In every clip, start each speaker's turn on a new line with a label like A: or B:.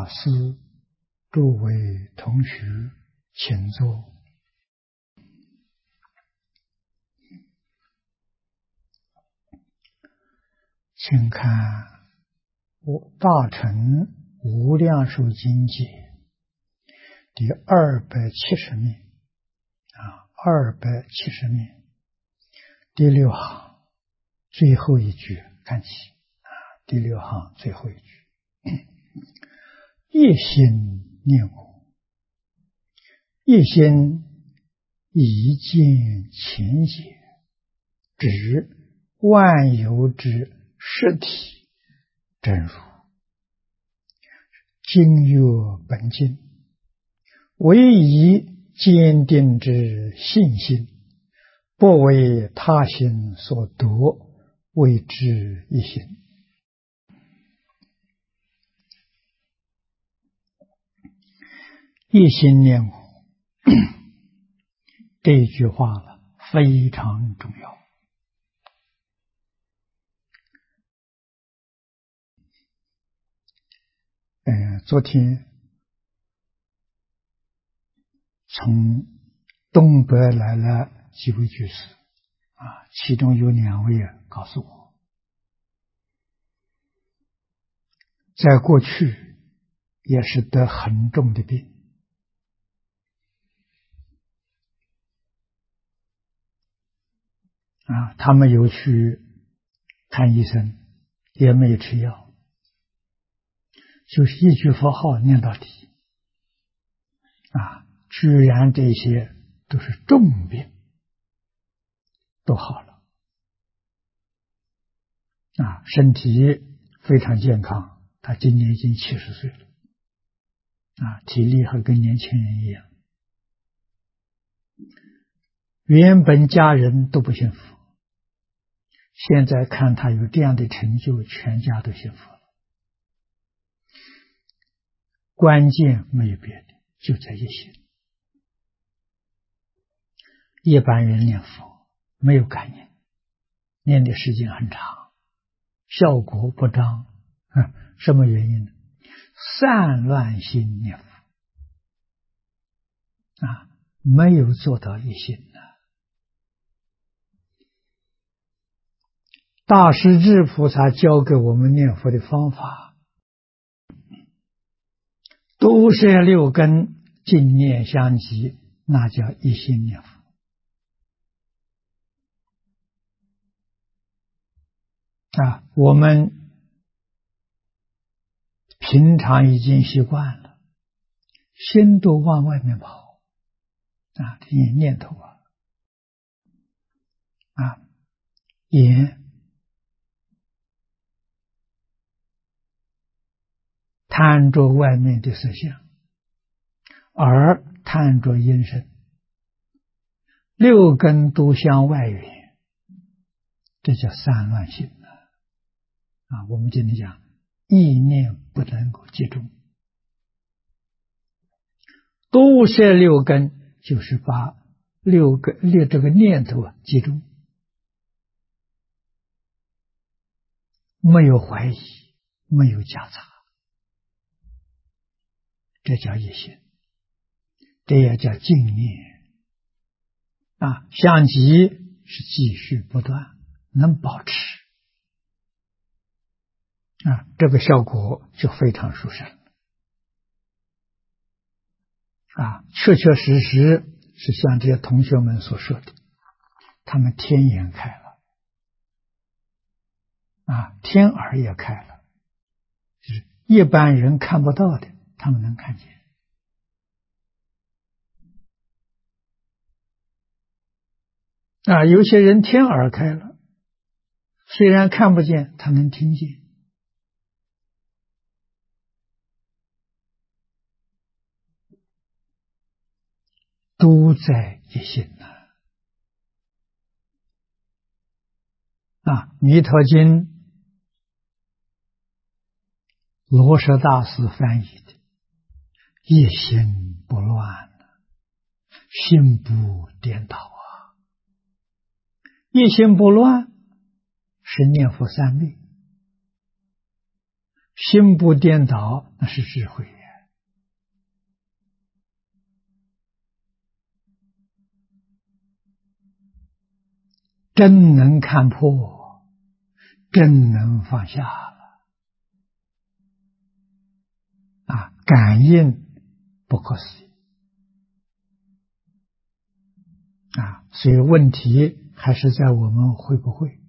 A: 师、诸位同学，请坐。请看大乘无量寿经解第270面270面第6行最后一句看起第6行最后一句，一心念我，一心一见前解，指万有之实体真如，经曰本经，唯以坚定之信心，不为他心所夺，谓之一心。一心念我这一句话了非常重要。昨天从东北来了几位居士其中有2位告诉我，在过去也是得很重的病他们有去看医生，也没有吃药，就是一句佛号念到底居然这些都是重病都好了身体非常健康，他今年已经70岁了体力还跟年轻人一样。原本家人都不信佛，现在看他有这样的成就，全家都信佛了。关键没有别的，就在一心。一般人念佛没有感应，念的时间很长，效果不彰什么原因呢？散乱心念佛没有做到一心大势至菩萨教给我们念佛的方法，都是6根净念相继，那叫一心念佛我们平常已经习惯了，心都往外面跑这些念头眼贪着外面的色相，耳贪着音声，6根都向外缘，这叫散乱心我们今天讲意念不能够集中，都摄6根，就是把这个念头集中，没有怀疑，没有夹杂，这叫一心，这也叫净念相继是继续不断，能保持这个效果就非常殊胜确确实实是像这些同学们所说的，他们天眼开了天耳也开了，就是一般人看不到的，他们能看见有些人天耳开了，虽然看不见，他能听见都在一心弥陀经罗什大师翻译的，一心不乱，心不颠倒一心不乱是念佛三昧，心不颠倒那是智慧真能看破，真能放下了啊！感应不可思议啊！所以问题还是在我们会不会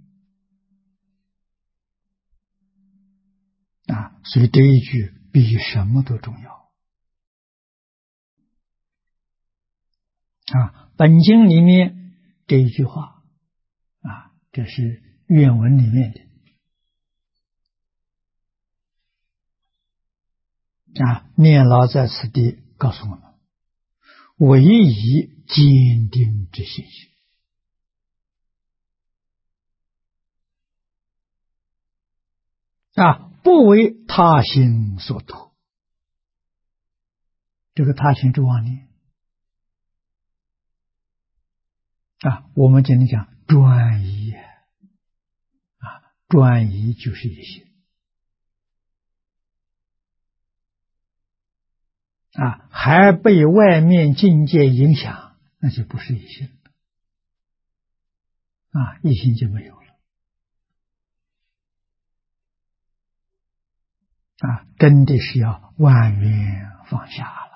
A: 啊？所以这一句比什么都重要啊！本经里面这一句话啊，这是原文里面的啊。念老在此地告诉我们：唯以坚定之信心啊，不为他心所托。这个他心之妄念啊，我们今天讲专一啊，专一就是一心啊，还被外面境界影响，那就不是一心啊，一心就没有了啊，真的是要万缘放下了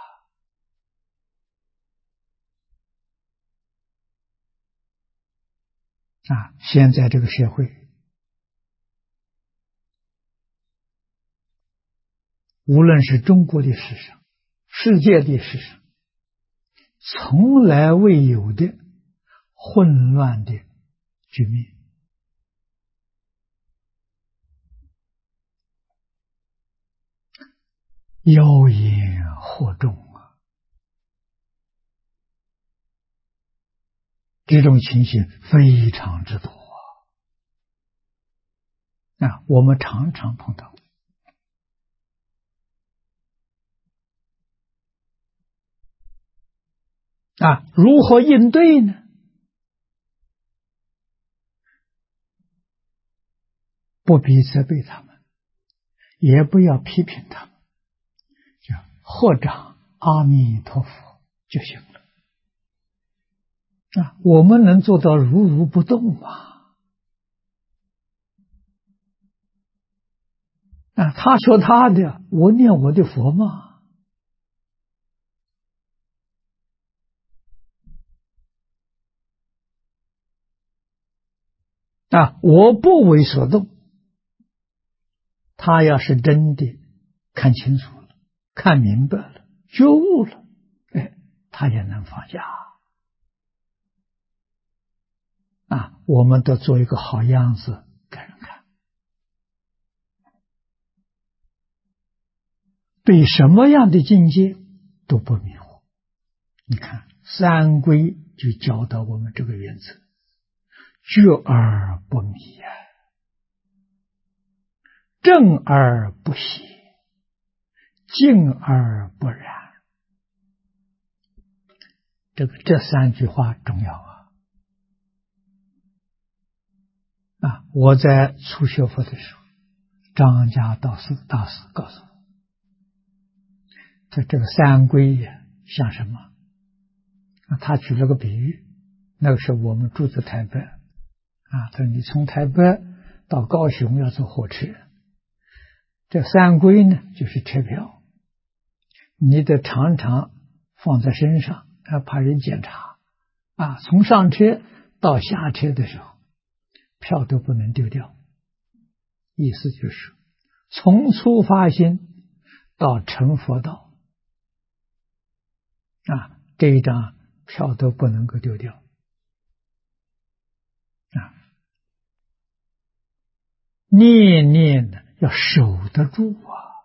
A: 啊！现在这个社会，无论是中国的史上、世界的史上，从来未有的混乱的局面。妖言惑众啊，这种情形非常之多啊！我们常常碰到啊，如何应对呢？不必责备他们，也不要批评他们，就合掌阿弥陀佛就行了啊！我们能做到如如不动吗？啊，他说他的，我念我的佛嘛。啊，我不为所动。他要是真的看清楚了，看明白了，觉悟了，哎，他也能放下。啊，我们都做一个好样子给人看。对什么样的境界都不迷惑。你看三归就教导我们这个原则：觉而不迷呀，正而不邪，静而不染。这三句话重要啊！我在初学佛的时候，张家大师告诉我，这个三归呀，像什么？他举了个比喻，那个时候我们住在台北啊，他说你从台北到高雄要坐火车，这三归呢就是车票，你得常常放在身上，怕人检查啊。从上车到下车的时候，票都不能丢掉。意思就是从出发心到成佛道啊，这一张票都不能够丢掉啊！念念的要守得住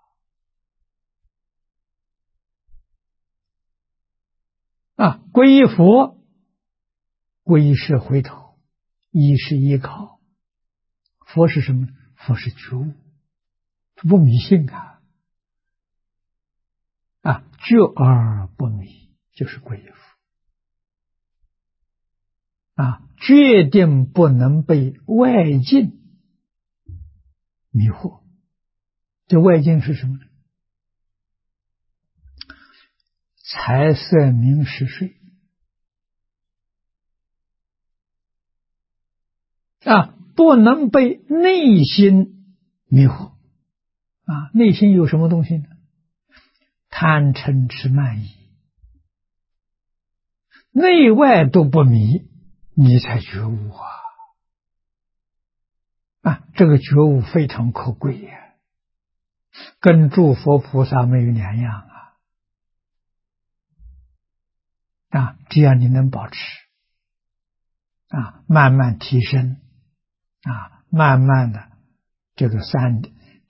A: 啊！皈依佛，皈依是回头，依是依靠，佛是什么？佛是觉悟，不迷信啊！觉而不迷就是皈依佛啊！决定不能被外境迷惑。这外境是什么呢？财色名食睡不能被内心迷惑。内心有什么东西呢？贪嗔痴慢疑，内外都不迷，你才觉悟这个觉悟非常可贵呀，跟诸佛菩萨没有两样只要你能保持慢慢提升慢慢的这个三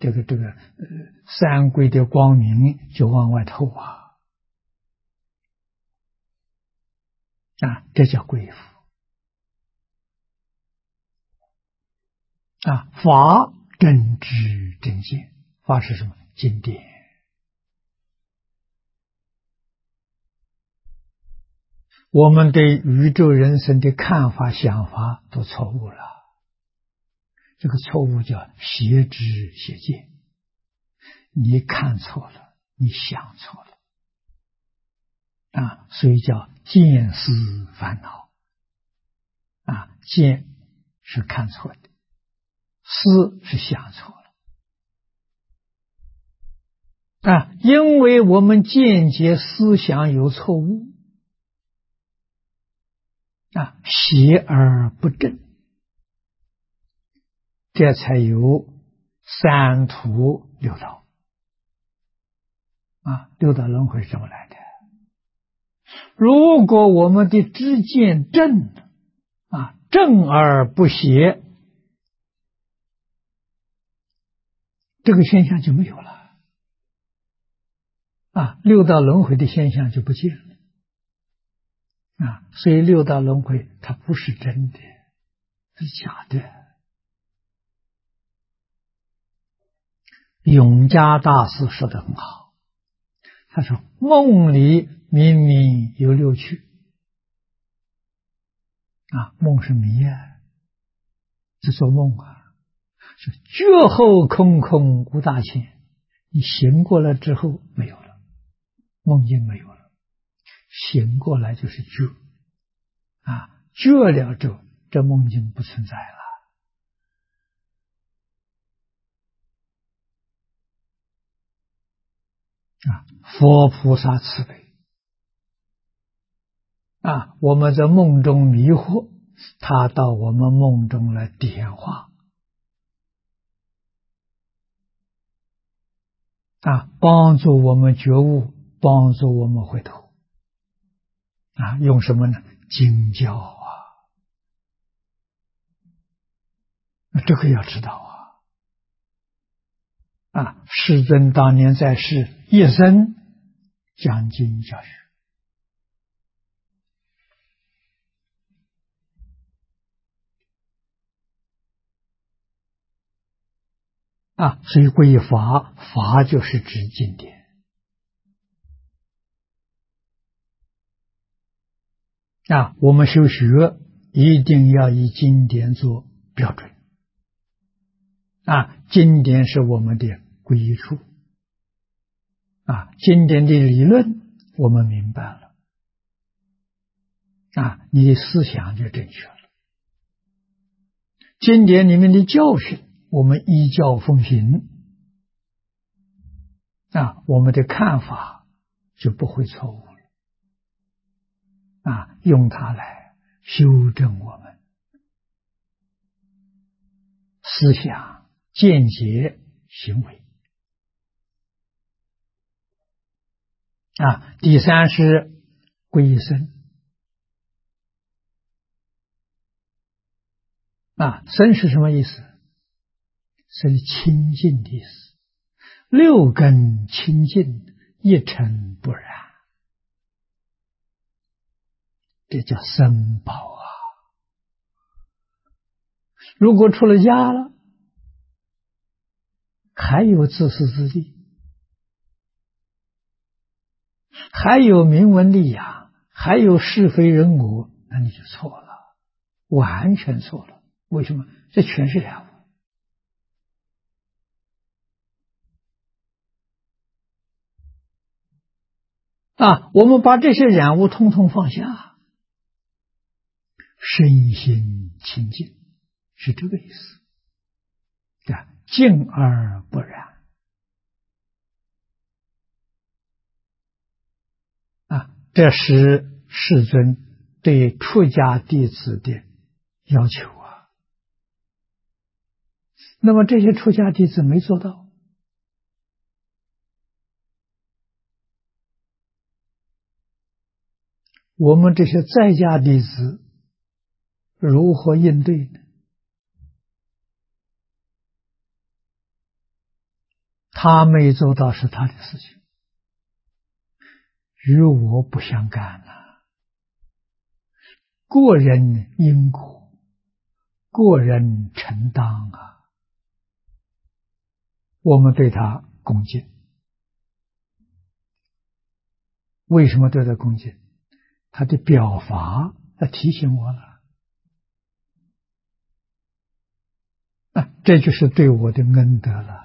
A: 皈的光明就往外透这叫归服法真知真见。法是什么？经典。我们对宇宙人生的看法想法都错误了，这个错误叫邪知邪见。你看错了，你想错了所以叫见思烦恼见是看错的，思是想错了因为我们见解思想有错误邪而不正，这才有三途六道六道轮回是这么来的。如果我们的知见正正而不邪，这个现象就没有了六道轮回的现象就不见了所以六道轮回它不是真的，是假的。永嘉大师说得很好，他说梦里明明有六趣梦是迷是做梦是觉后空空无大千，你醒过来之后没有了，梦境没有了，醒过来就是觉觉了之后这梦境不存在了佛菩萨慈悲我们在梦中迷惑，他到我们梦中来点化帮助我们觉悟，帮助我们回头用什么呢？经教这个要知道世尊当年在世一生讲经教学所以归法，法就是指经典我们修学一定要以经典做标准经典是我们的归处经典的理论我们明白了你的思想就正确了。经典里面的教训我们依教奉行我们的看法就不会错误了用它来修正我们思想见解行为第三是归僧僧是什么意思？是清净的意思，六根清净，一尘不染，这叫僧宝如果出了家了，还有自私自利，还有名闻利养，还有是非人我，那你就错了，完全错了。为什么？这全是染污我们把这些染污通通放下，身心清净， 是这个意思啊，静而不染啊，这是世尊对出家弟子的要求啊。那么这些出家弟子没做到，我们这些在家弟子如何应对呢？他没做到是他的事情，与我不相干啊。个人因果，个人承担啊。我们对他恭敬，为什么对他恭敬？他的表法提醒我了啊，这就是对我的恩德了。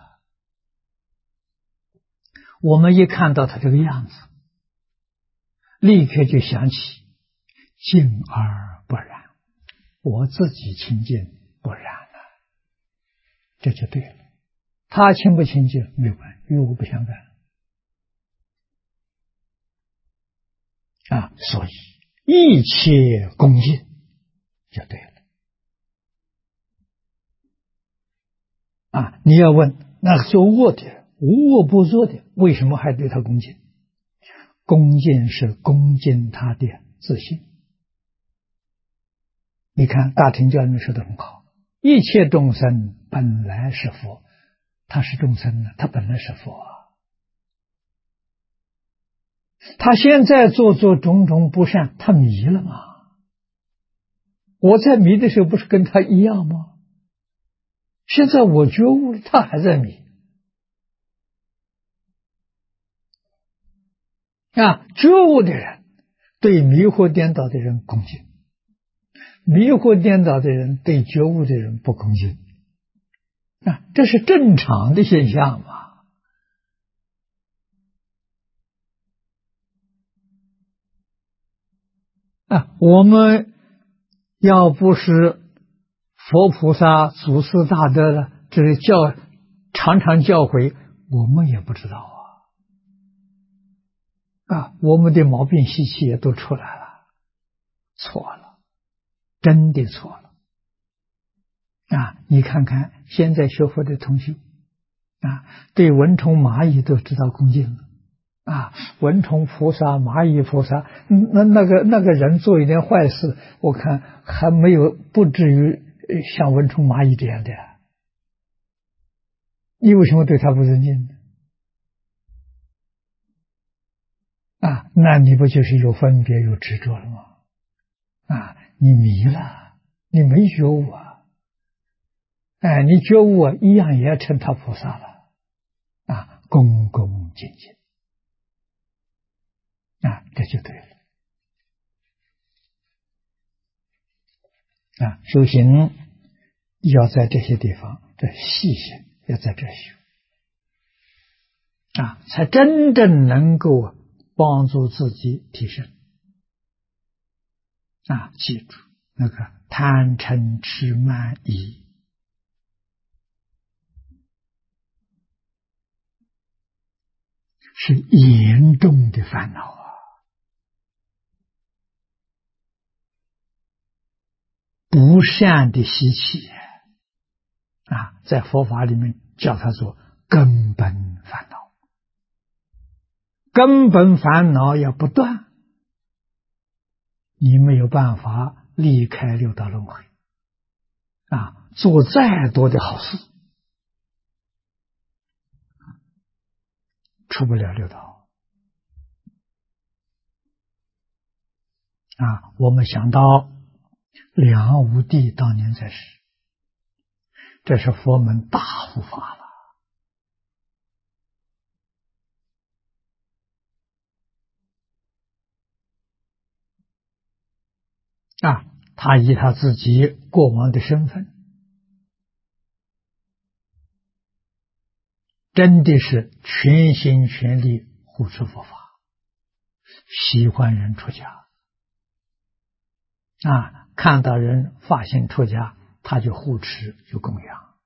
A: 我们一看到他这个样子，立刻就想起静而不染，我自己清净不染了，这就对了。他清不清净没有关系，与我不相干啊，所以一切恭敬就对了啊。你要问那做恶的人，无恶不作的，为什么还对他恭敬？恭敬是恭敬他的自信。你看大乘教里面说的很好，一切众生本来是佛，他是众生呢，他本来是佛啊。他现在做种种不善，他迷了吗？我在迷的时候不是跟他一样吗？现在我觉悟了，他还在迷啊！觉悟的人对迷惑颠倒的人恭敬，迷惑颠倒的人对觉悟的人不恭敬啊，这是正常的现象嘛。啊，我们要不是佛菩萨祖师大德了，这是常常教诲，我们也不知道啊，我们的毛病习气也都出来了，错了，真的错了啊！你看看现在学佛的同学啊，对蚊虫蚂蚁都知道恭敬了啊，蚊虫菩萨、蚂蚁菩萨，那个人做一点坏事，我看还没有不至于像蚊虫蚂蚁这样的。你为什么对他不尊敬呢？啊，那你不就是有分别、有执着了吗？啊，你迷了，你没觉悟啊！哎，你觉悟啊，一样也要称他菩萨了啊，恭恭敬敬啊，这就对了啊。修行要在这些地方，这细心要在这修啊，才真正能够帮助自己提升啊！记住那个贪嗔痴慢疑是严重的烦恼啊，不善的习气啊，在佛法里面叫它做根本烦恼。根本烦恼要不断，你没有办法离开六道轮回啊！做再多的好事，出不了六道啊！我们想到梁武帝当年在世，这是佛门大护法了啊！他以他自己过往的身份，真的是全心全力护持佛法，喜欢人出家啊！看到人发心出家， 他就护持，就供养。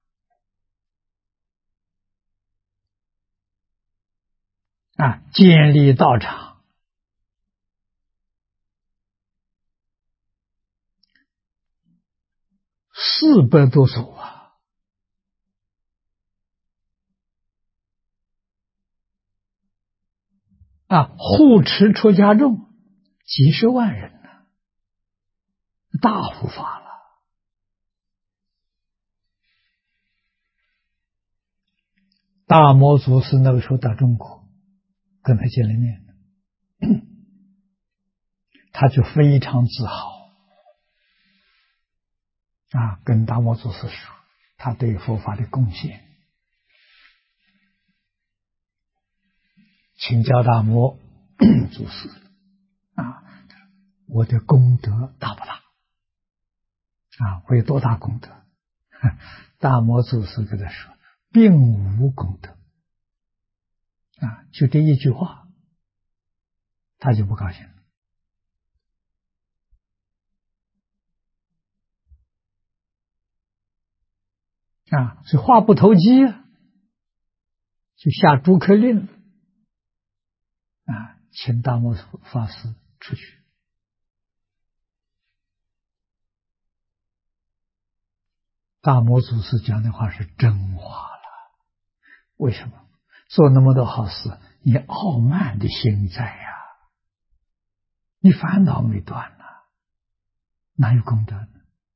A: 建立道场，400多所护持出家众几十万人呢，大护法了。大摩祖师那个时候到中国，跟他见了面，他就非常自豪跟大摩祖师说他对佛法的贡献，请教大摩祖师我的功德大不大？会有多大功德？大摩祖师跟他说，并无功德。就这一句话，他就不高兴了。所以话不投机就下逐客令请大摩法师出去。大摩祖师讲的话是真话了。为什么？做那么多好事，你傲慢的心在呀，你烦恼没断呢，哪有功德呢？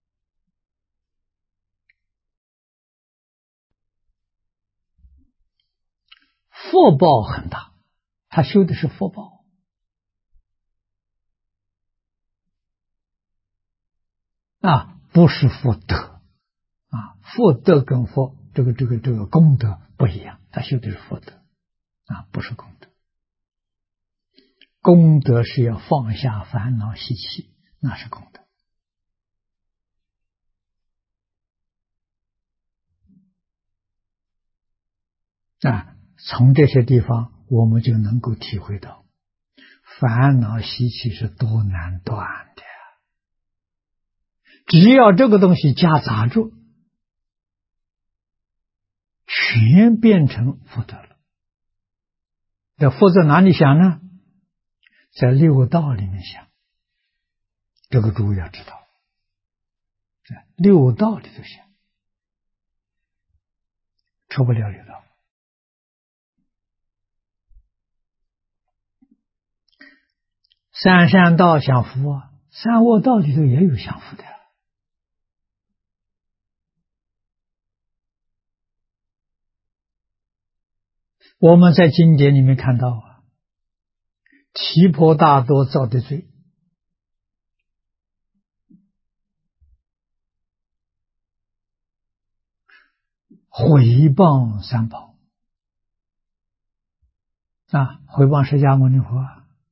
A: 福报很大，他修的是福报不是福德福德跟这个功德不一样，他修的是福德不是功德。功德是要放下烦恼习气，那是功德从这些地方我们就能够体会到烦恼习气是多难断的。只要这个东西夹杂住，全变成福德了。这福在哪里想呢？在六道里面想，这个诸位要知道，在六道里头想，出不了六道。三善道享福三恶道里头也有享福的。我们在经典里面看到提婆达多造的罪，毁谤三宝毁谤释迦牟尼佛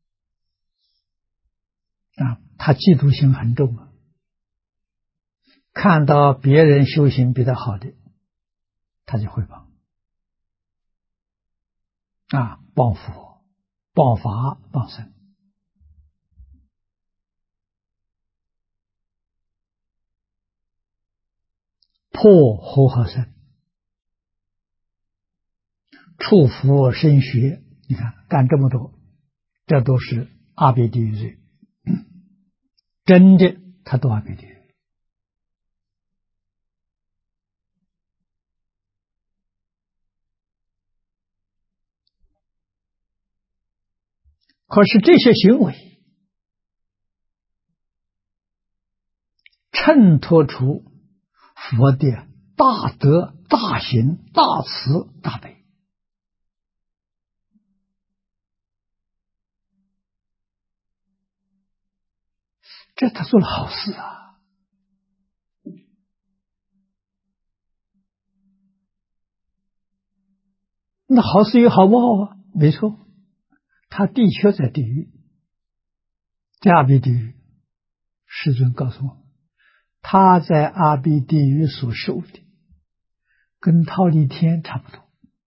A: 他嫉妒心很重看到别人修行比他好的，他就毁谤谤佛、谤法、谤僧。破和合僧，触佛生学，你看干这么多，这都是阿鼻地狱罪。真的他都阿鼻地狱。可是这些行为衬托出佛的大德、大行、大慈、大悲。这他做了好事那好事有好报没错，他的确在地狱，在阿鼻地狱。世尊告诉我，他在阿鼻地狱所受的跟忉利天差不多，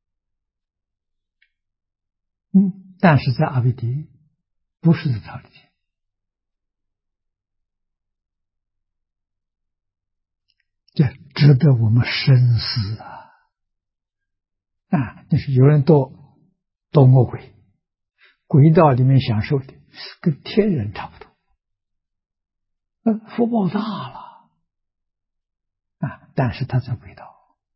A: 但是在阿鼻地狱，不是在忉利天。 这值得我们深思啊！就是有人堕恶鬼，轨道里面享受的跟天人差不多，福报大了但是他在轨道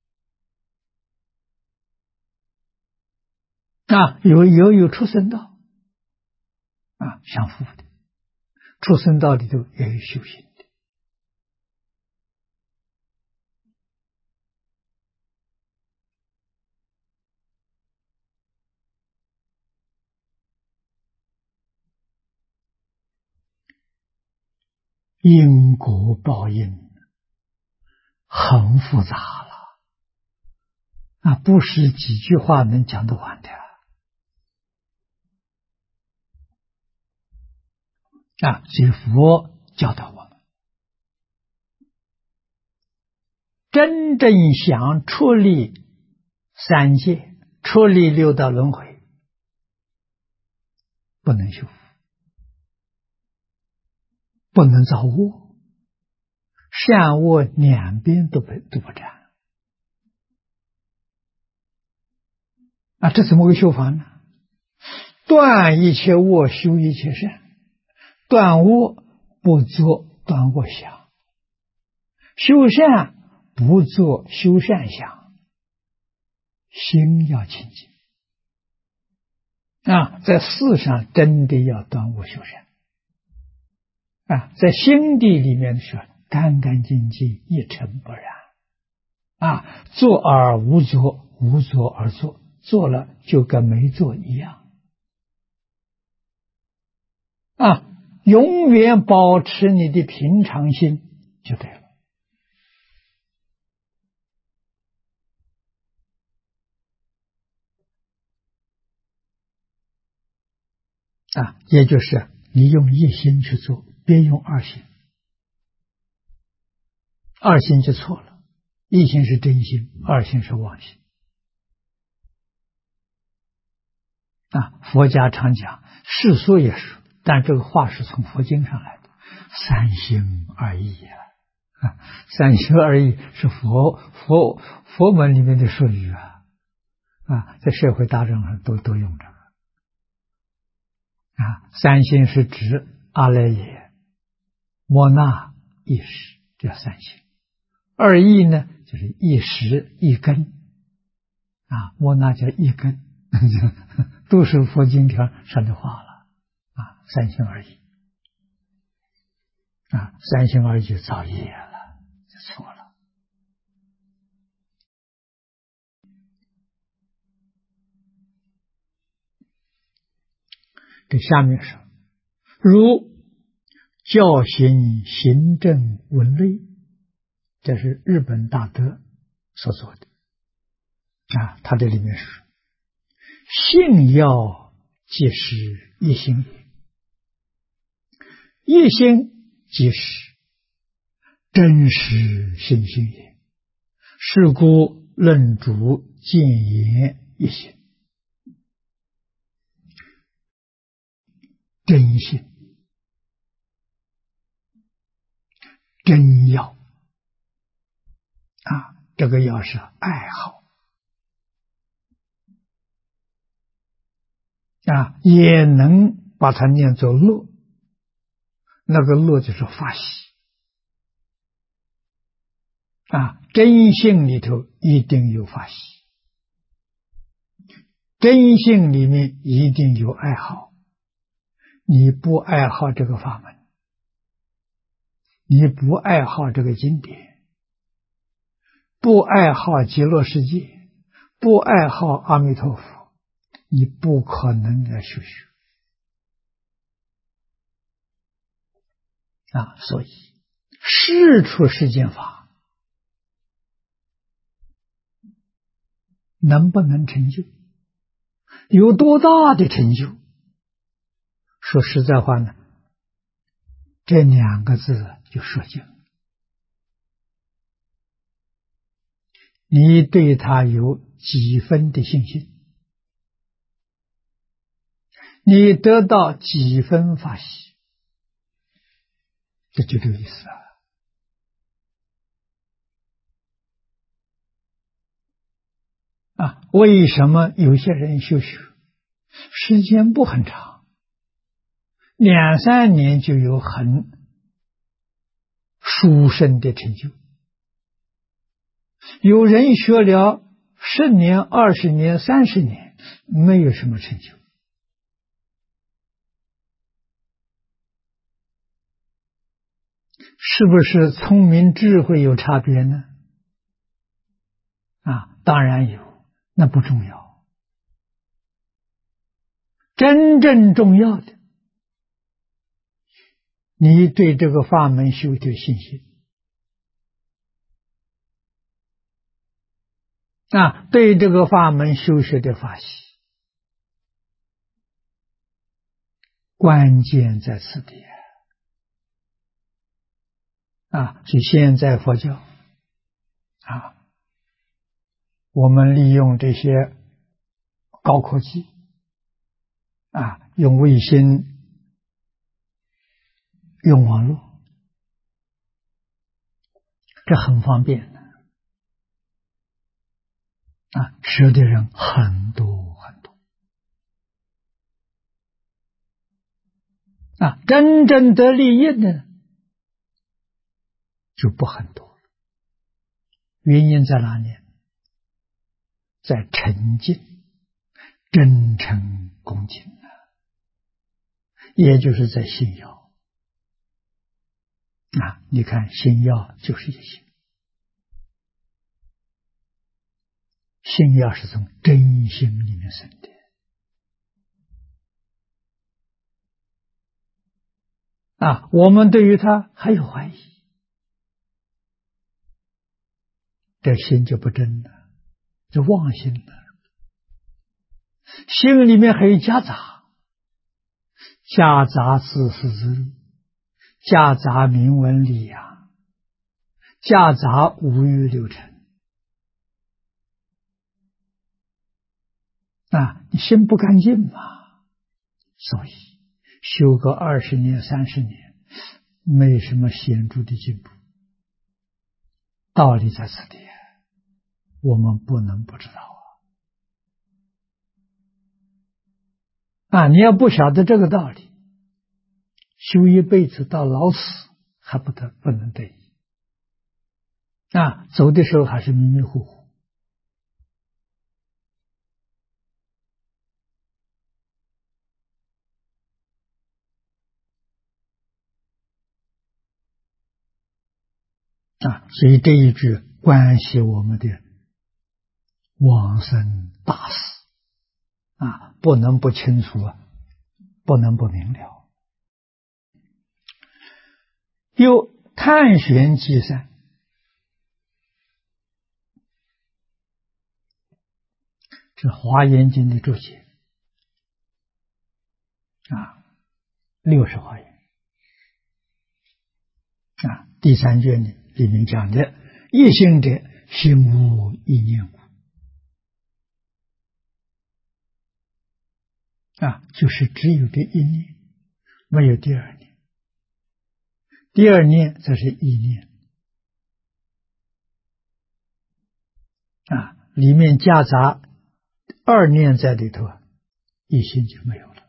A: 有畜生道享福的，畜生道里头也有修行的。因果报应很复杂了不是几句话能讲得完的所以佛教导我们，真正想出离三界，出离六道轮回，不能修福，不能造恶，善恶两边都不沾这怎么个修法呢？断一切恶，修一切善。断恶不做断恶想，修善不做修善想，心要清净在事上真的要断恶修善在心地里面是干干净净，一尘不染做而无作，无作而作，做了就跟没做一样永远保持你的平常心就对了也就是你用一心去做，别用二心，二心就错了，一心是真心，二心是妄心佛家常讲，世俗也是，但这个话是从佛经上来的，三心二意三心二意是佛门里面的术语在社会大众上都用这个三心是指阿赖耶、摩那、意识，这三心。二意呢，就是一识一根摩那叫一根都是佛经条上的话了三心二意三心二意就造业了，就错了。这下面说，如教行行政文类，这是日本大德所做的他这里面是信要即是一心也，一心即是真实心性也，是故论主见言一心，真心真要这个要是爱好也能把它念作乐，那个乐就是发喜真性里头一定有发喜，真性里面一定有爱好，你不爱好这个法门，你不爱好这个经典，不爱好极乐世界，不爱好阿弥陀佛，你不可能来修学所以事出世间法能不能成就，有多大的成就，说实在话呢，这两个字就说尽了。你对他有几分的信心，你得到几分法喜，这就这个意思为什么有些人修学时间不很长，2、3年就有很殊胜的成就？有人学了10年、20年、30年，没有什么成就。是不是聪明智慧有差别呢？当然有，那不重要。真正重要的，你对这个法门修的信心对这个法门修学的法喜，关键在此地所以现在佛教我们利用这些高科技用卫星、用网络，这很方便学的人很多很多真正得利益的就不很多了。原因在哪里？在沉静、真诚、恭敬也就是在信要你看信要就是一心，信要是从真心里面生的我们对于他还有怀疑，这心就不真了，就妄心了。心里面还有夹杂，夹杂自私自利，夹杂名闻利养，夹杂五欲六尘你心不干净嘛，所以修个20年、30年，没什么显著的进步。道理在此地，我们不能不知道你要不晓得这个道理，修一辈子到老死还不能得意走的时候还是迷迷糊糊。所以这一句关系我们的往生大事不能不清楚不能不明了。又探寻积善，是华严经的注解60华严第3卷里面讲的一心者，心无一念故就是只有这一念，没有第二念。第二念则是意念里面夹杂2念在里头一心就没有了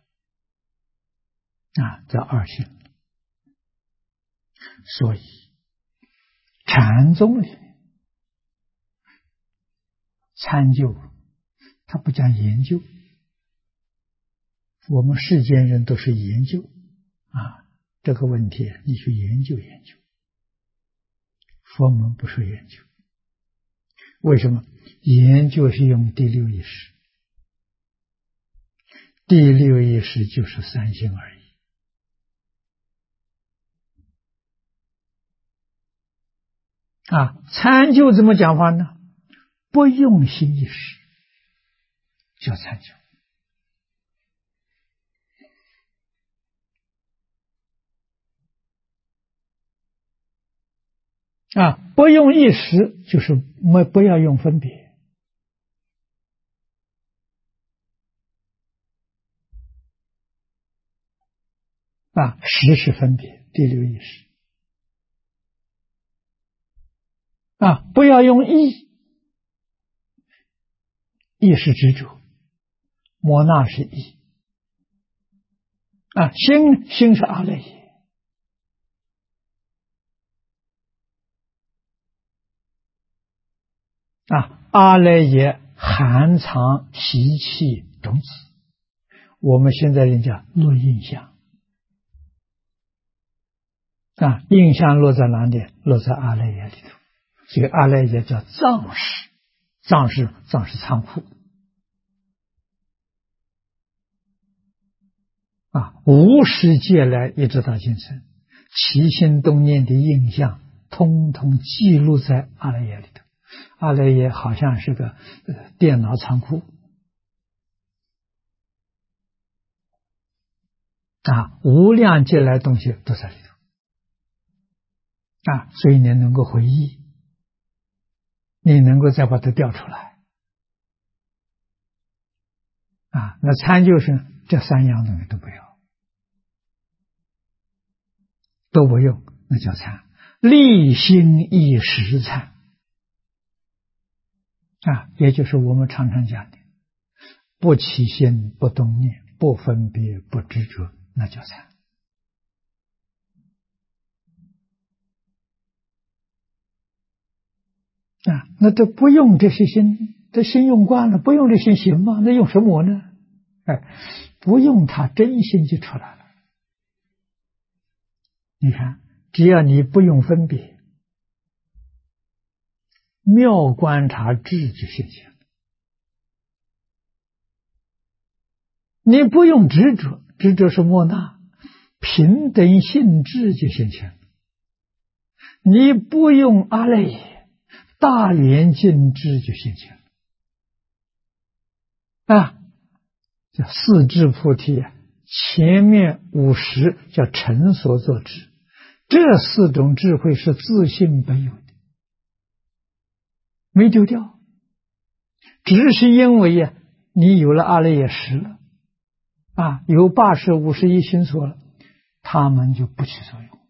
A: 叫二心。所以禅宗里面参究，他不讲研究，我们世间人都是研究这个问题你去研究研究。佛门不是研究，为什么？研究是用第六意识，第六意识就是3心而已参究怎么讲法呢？不用心意识叫参究不用意识就是不要用分别识是分别，第六意识不要用意， 意是执着，摩那是意啊，心是阿赖耶啊，阿赖耶含藏习气种子，我们现在人家落印象啊，印象落在哪里？落在阿赖耶里头，这个阿赖耶叫藏识，藏识仓库啊，无始界来一直到今生，起心动念的印象，通通记录在阿赖耶里头。阿赖耶好像是个电脑仓库啊，无量劫来东西都在里头啊，所以你能够回忆，你能够再把它调出来啊。那参就是这三样东西都不要，都不用，那叫参。立心一时参啊，也就是我们常常讲的，不起心，不动念，不分别，不执着，那叫参啊。那都不用这些心，这心用惯了，不用这心行吗？那用什么呢？哎，不用它，真心就出来了。你看，只要你不用分别，妙观察智就现前了。你不用执着，执着是莫那，平等性质就现前了。你不用阿赖耶，大圆镜智就现前了啊。叫四智菩提，前面50叫成所作智，这四种智慧是自性本有的，没丢掉，只是因为你有了阿赖耶识了啊，有80、51心所了，他们就不起作用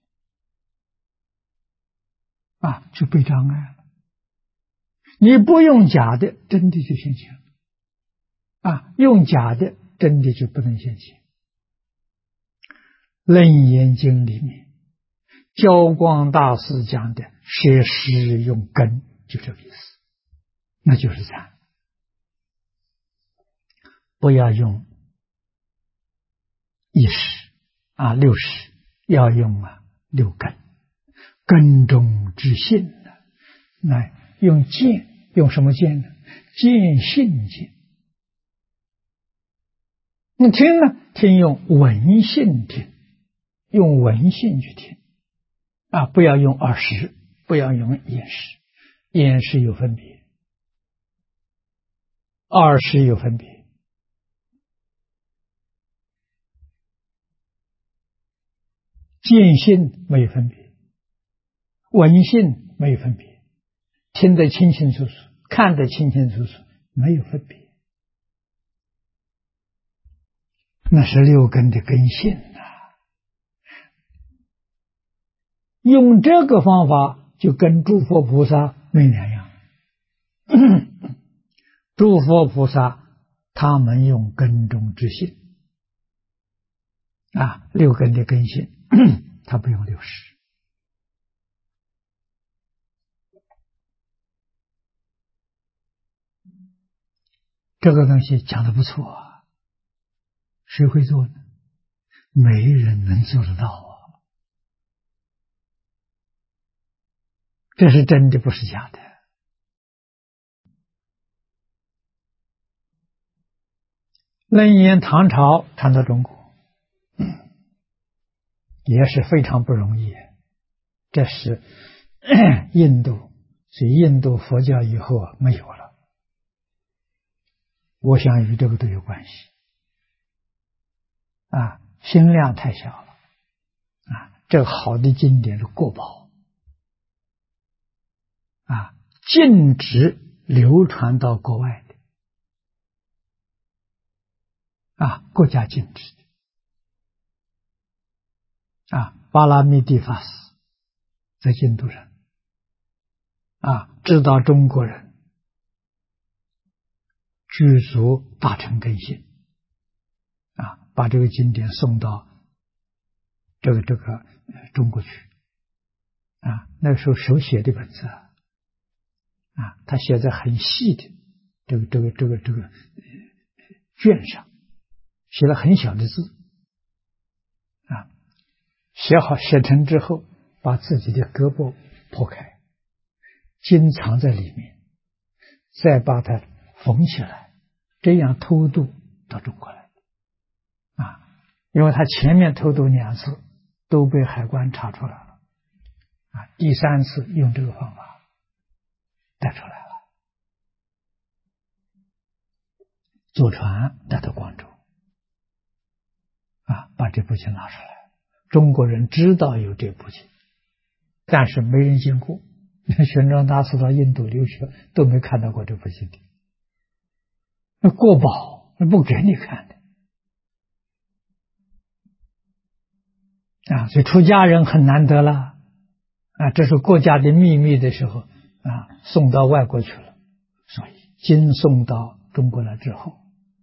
A: 啊，就被障碍了。你不用假的，真的就现前了啊，用假的真的就不能现前。楞严经里面教光大师讲的舍施用根，就这个意思，那就是禅。不要用意识啊，6识，要用6根，根中之性的，来用见，用什么见呢？见性见。你听呢？听用闻性听，用闻性去听啊，不要用耳识，不要用眼识，眼识有分别，耳识有分别，见性没有分别，闻性没有分别，听得清清楚楚，看得清清楚楚，没有分别，那是6根的根性啊。用这个方法就跟诸佛菩萨没两样。诸佛菩萨他们用根中之性啊，6根的根性，他不用6识。这个东西讲得不错啊，谁会做呢？没人能做得到啊，这是真的，不是假的。楞严唐朝传到中国，也是非常不容易。这是印度，所以印度佛教以后没有了，我想与这个都有关系啊，心量太小了啊，这个好的经典是过宝啊，禁止流传到国外的啊，国家禁止的啊。巴拉密地法师在印度人啊，知道中国人具足大乘根性把这个经典送到这个中国去那时候手写的本子他写在很细的这个卷上，写了很小的字写好写成之后，把自己的胳膊破开，经藏在里面，再把它缝起来，这样偷渡到中国来因为他前面偷渡2次都被海关查出来了第3次用这个方法带出来了，坐船带到广州把这部经拿出来。中国人知道有这部经，但是没人见过。玄奘大师到印度留学都没看到过这部经典，那国宝不给你看的所以出家人很难得了这是国家的秘密的时候送到外国去了，所以经送到中国来之后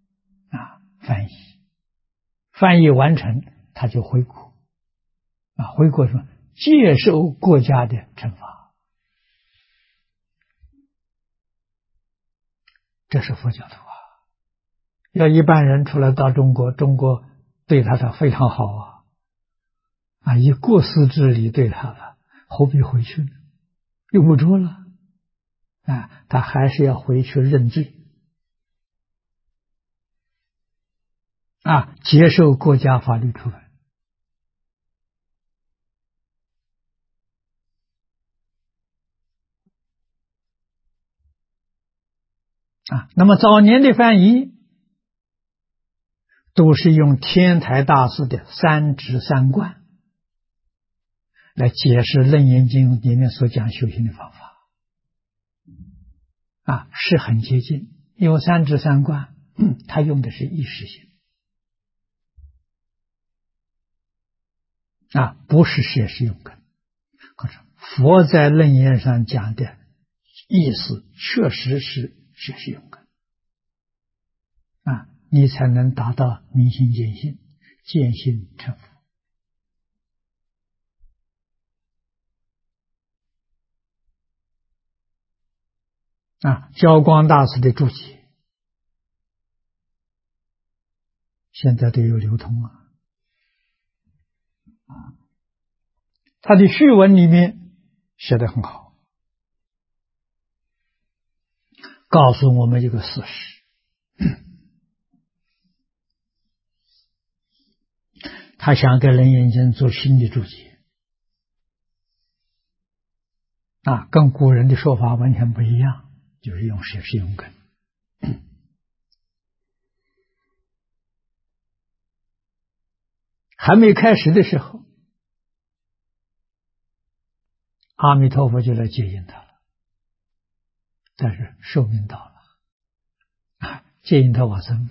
A: 翻译完成，他就回国回国说接受国家的惩罚，这是佛教徒要一般人出来到中国，中国对他非常好以国私之礼对他了，何必回去呢？用不着了他还是要回去认罪接受国家法律处分那么早年的翻译都是用天台大师的三指三观来解释《楞严经》里面所讲修行的方法是很接近，因为三指三观他用的是意识性不是摄持用根，可是佛在楞严上讲的意思确实是摄持用根你才能达到明心见性，见性成佛教光大师的注解现在都有流通他的序文里面写得很好，告诉我们一个事实他想给楞严经做新的注解跟古人的说法完全不一样，就是用摄持用根还没开始的时候，阿弥陀佛就来接引他了，但是寿命到了接引他往生，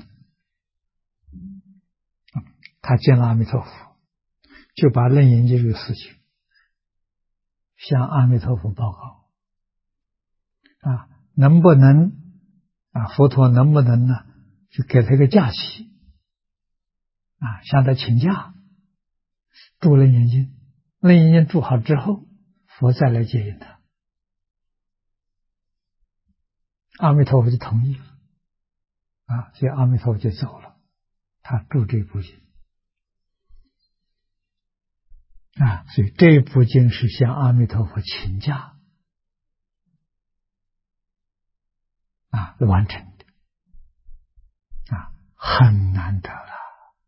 A: 他见了阿弥陀佛，就把楞严经这个事情向阿弥陀佛报告能不能佛陀能不能呢就给他一个假期向他请假住楞严经，楞严经住好之后佛再来接引他，阿弥陀佛就同意了所以阿弥陀佛就走了，他住这部经所以这部经是向阿弥陀佛请假完成的很难得了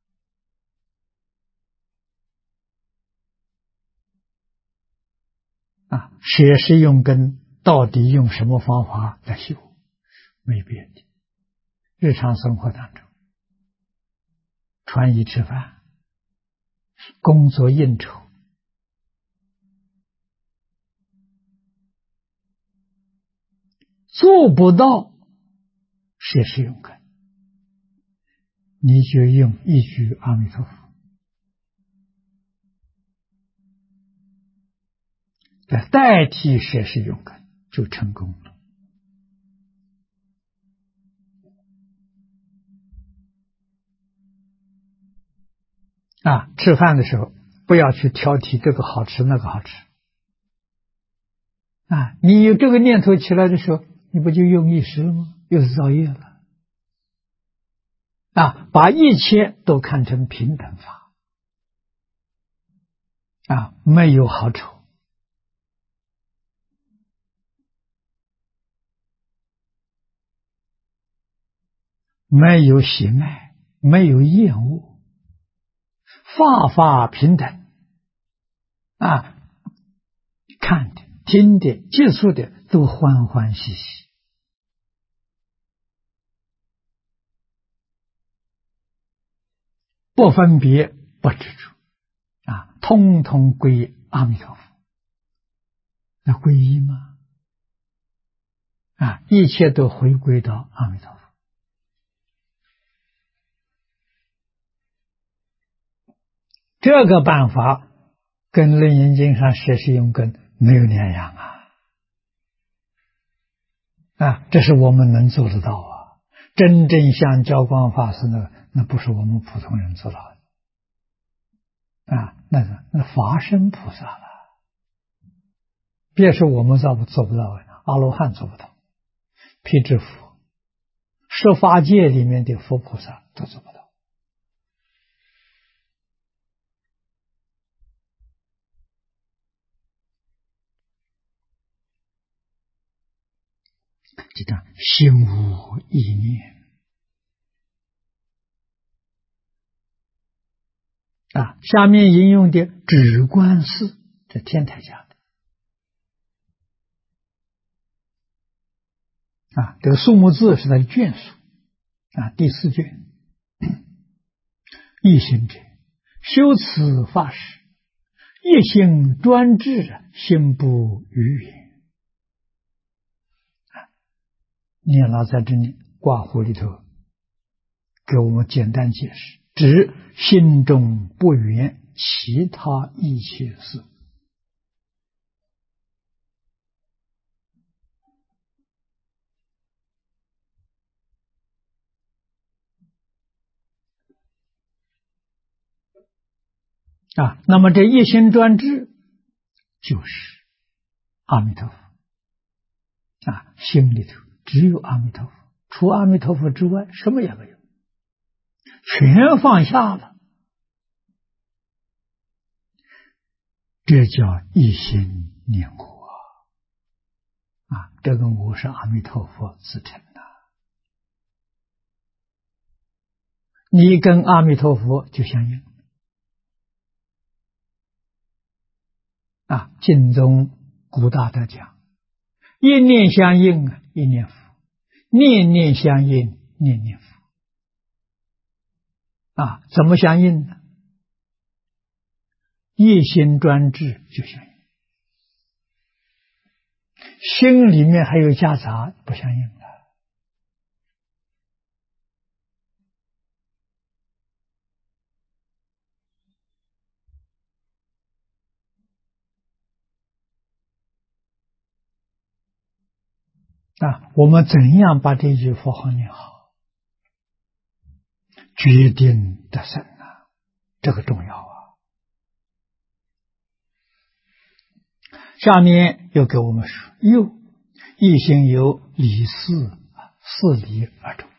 A: 摄持用根到底用什么方法来修？没变的，日常生活当中，穿衣吃饭，工作应酬，做不到摄持用根，你就用一句阿弥陀佛来代替摄持用根，就成功了吃饭的时候不要去挑剔这个好吃那个好吃你有这个念头起来的时候，你不就用意识了吗？又是造业了把一切都看成平等法没有好丑，没有喜爱，没有厌恶，法法平等看的、听的、接触的都欢欢喜喜，不分别，不执着通通归阿弥陀佛。那皈依吗？一切都回归到阿弥陀佛。这个办法跟《楞严经》上舍施用根没有两样这是我们能做得到真正像教光法师那不是我们普通人做到的那法身菩萨了，别说我们做不到阿罗汉做不到，辟支佛、十法界里面的佛菩萨都做不到。这叫心无意念下面引用的止观寺，这天台讲的这个数目字是它的卷数第4卷。一心者，修此法时，一心专志，心不逾也。念老在这里挂弧里头给我们简单解释，指心中不缘其他一切事。那么这一心专志就是阿弥陀佛心里头只有阿弥陀佛，除阿弥陀佛之外什么也没有，全放下了，这叫一心念佛这个我是阿弥陀佛自称的，你跟阿弥陀佛就相应经中古大德讲，一念相应一念佛，念念相应念念佛怎么相应呢？一心专志就相应，心里面还有夹杂不相应的我们怎样把这句佛号念好，决定得胜这个重要下面又给我们说，又一心由理事理而成，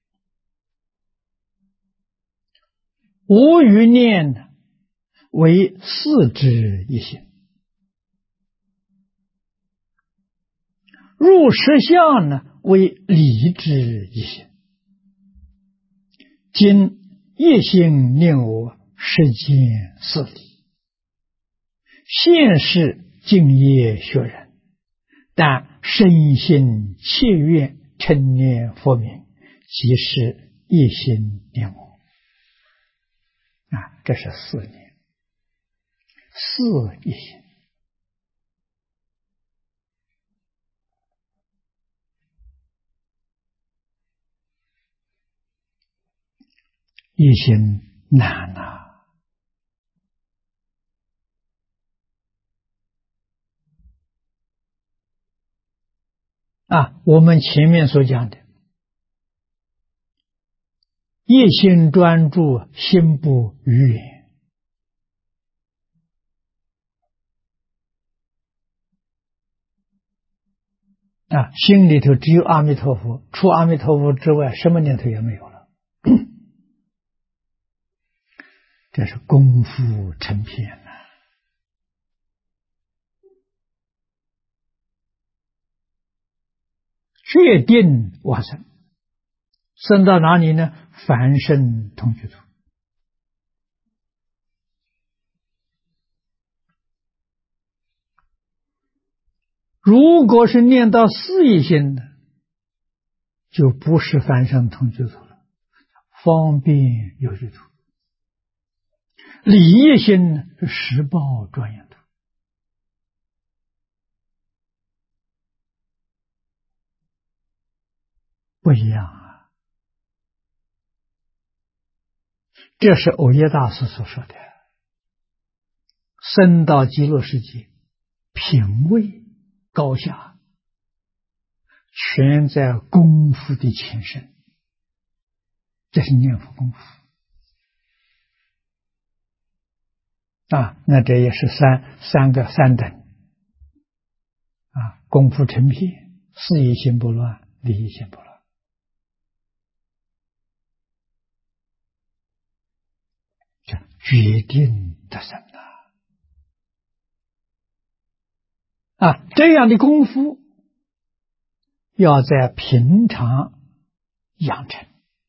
A: 无余念为事之一心，入实相为理之一心。今一心念我世间事理，现世敬业学人，但身心切愿称念佛名，即是一心念我这是四念，四一心。一心难我们前面所讲的一心专注，心不逾远心里头只有阿弥陀佛，除阿弥陀佛之外，什么念头也没有了。这是功夫成片了。决定往生，生到哪里呢？凡圣同居土。如果是念到事业心的，就不是凡圣同居土了，方便有居土。理业心是实报庄严土。不一样啊！这是藕耶大师所说的，升到极乐世界，品位高下，全在功夫的前身，这是念佛功夫那这也是三等功夫成片，事业心不乱，理业心不乱。决定得生这样的功夫要在平常养成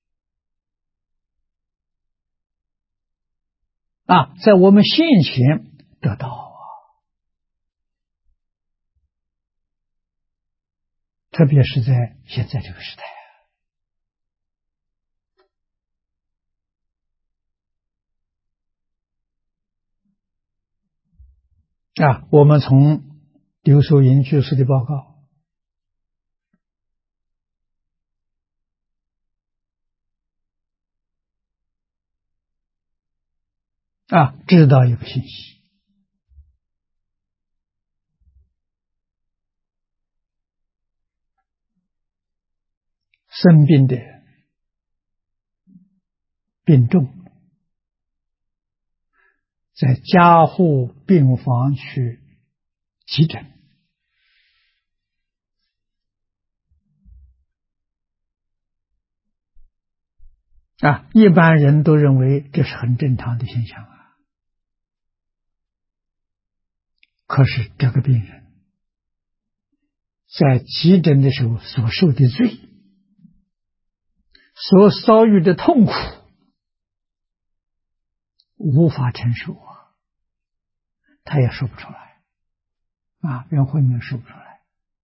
A: 在我们现前得到特别是在现在这个时代我们从刘素云居士的报告知道一个信息，生病的人病重，在加护病房去急诊一般人都认为这是很正常的现象可是这个病人在急诊的时候所受的罪，所遭遇的痛苦无法承受他也说不出来连慧命说不出来，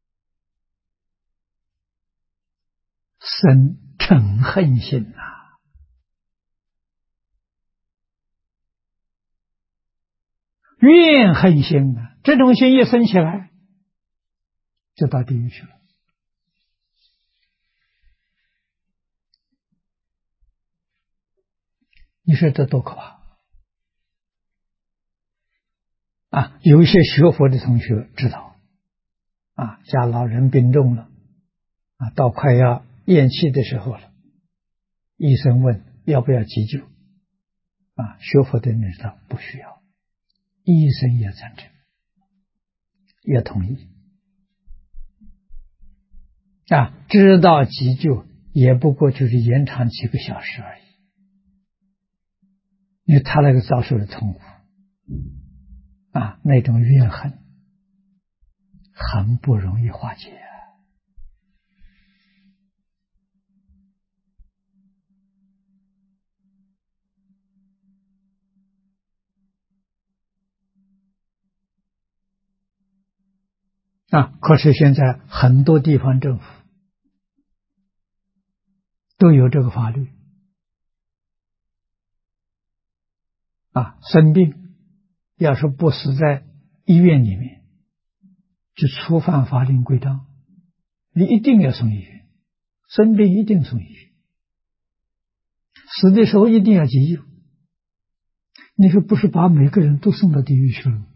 A: 生嗔恨心怨恨心这种心一生起来就到地狱去了。你说这多可怕有一些学佛的同学知道家老人病重了到快要咽气的时候了，医生问要不要急救学佛的人知道不需要，医生也赞成也同意知道急救也不过就是延长几个小时而已，因为他那个遭受的痛苦那种怨恨很不容易化解可是现在很多地方政府都有这个法律生病要是不死在医院里面，就触犯法令规章，你一定要送医院，生病一定送医院，死的时候一定要急救。你说不是把每个人都送到地狱去了吗？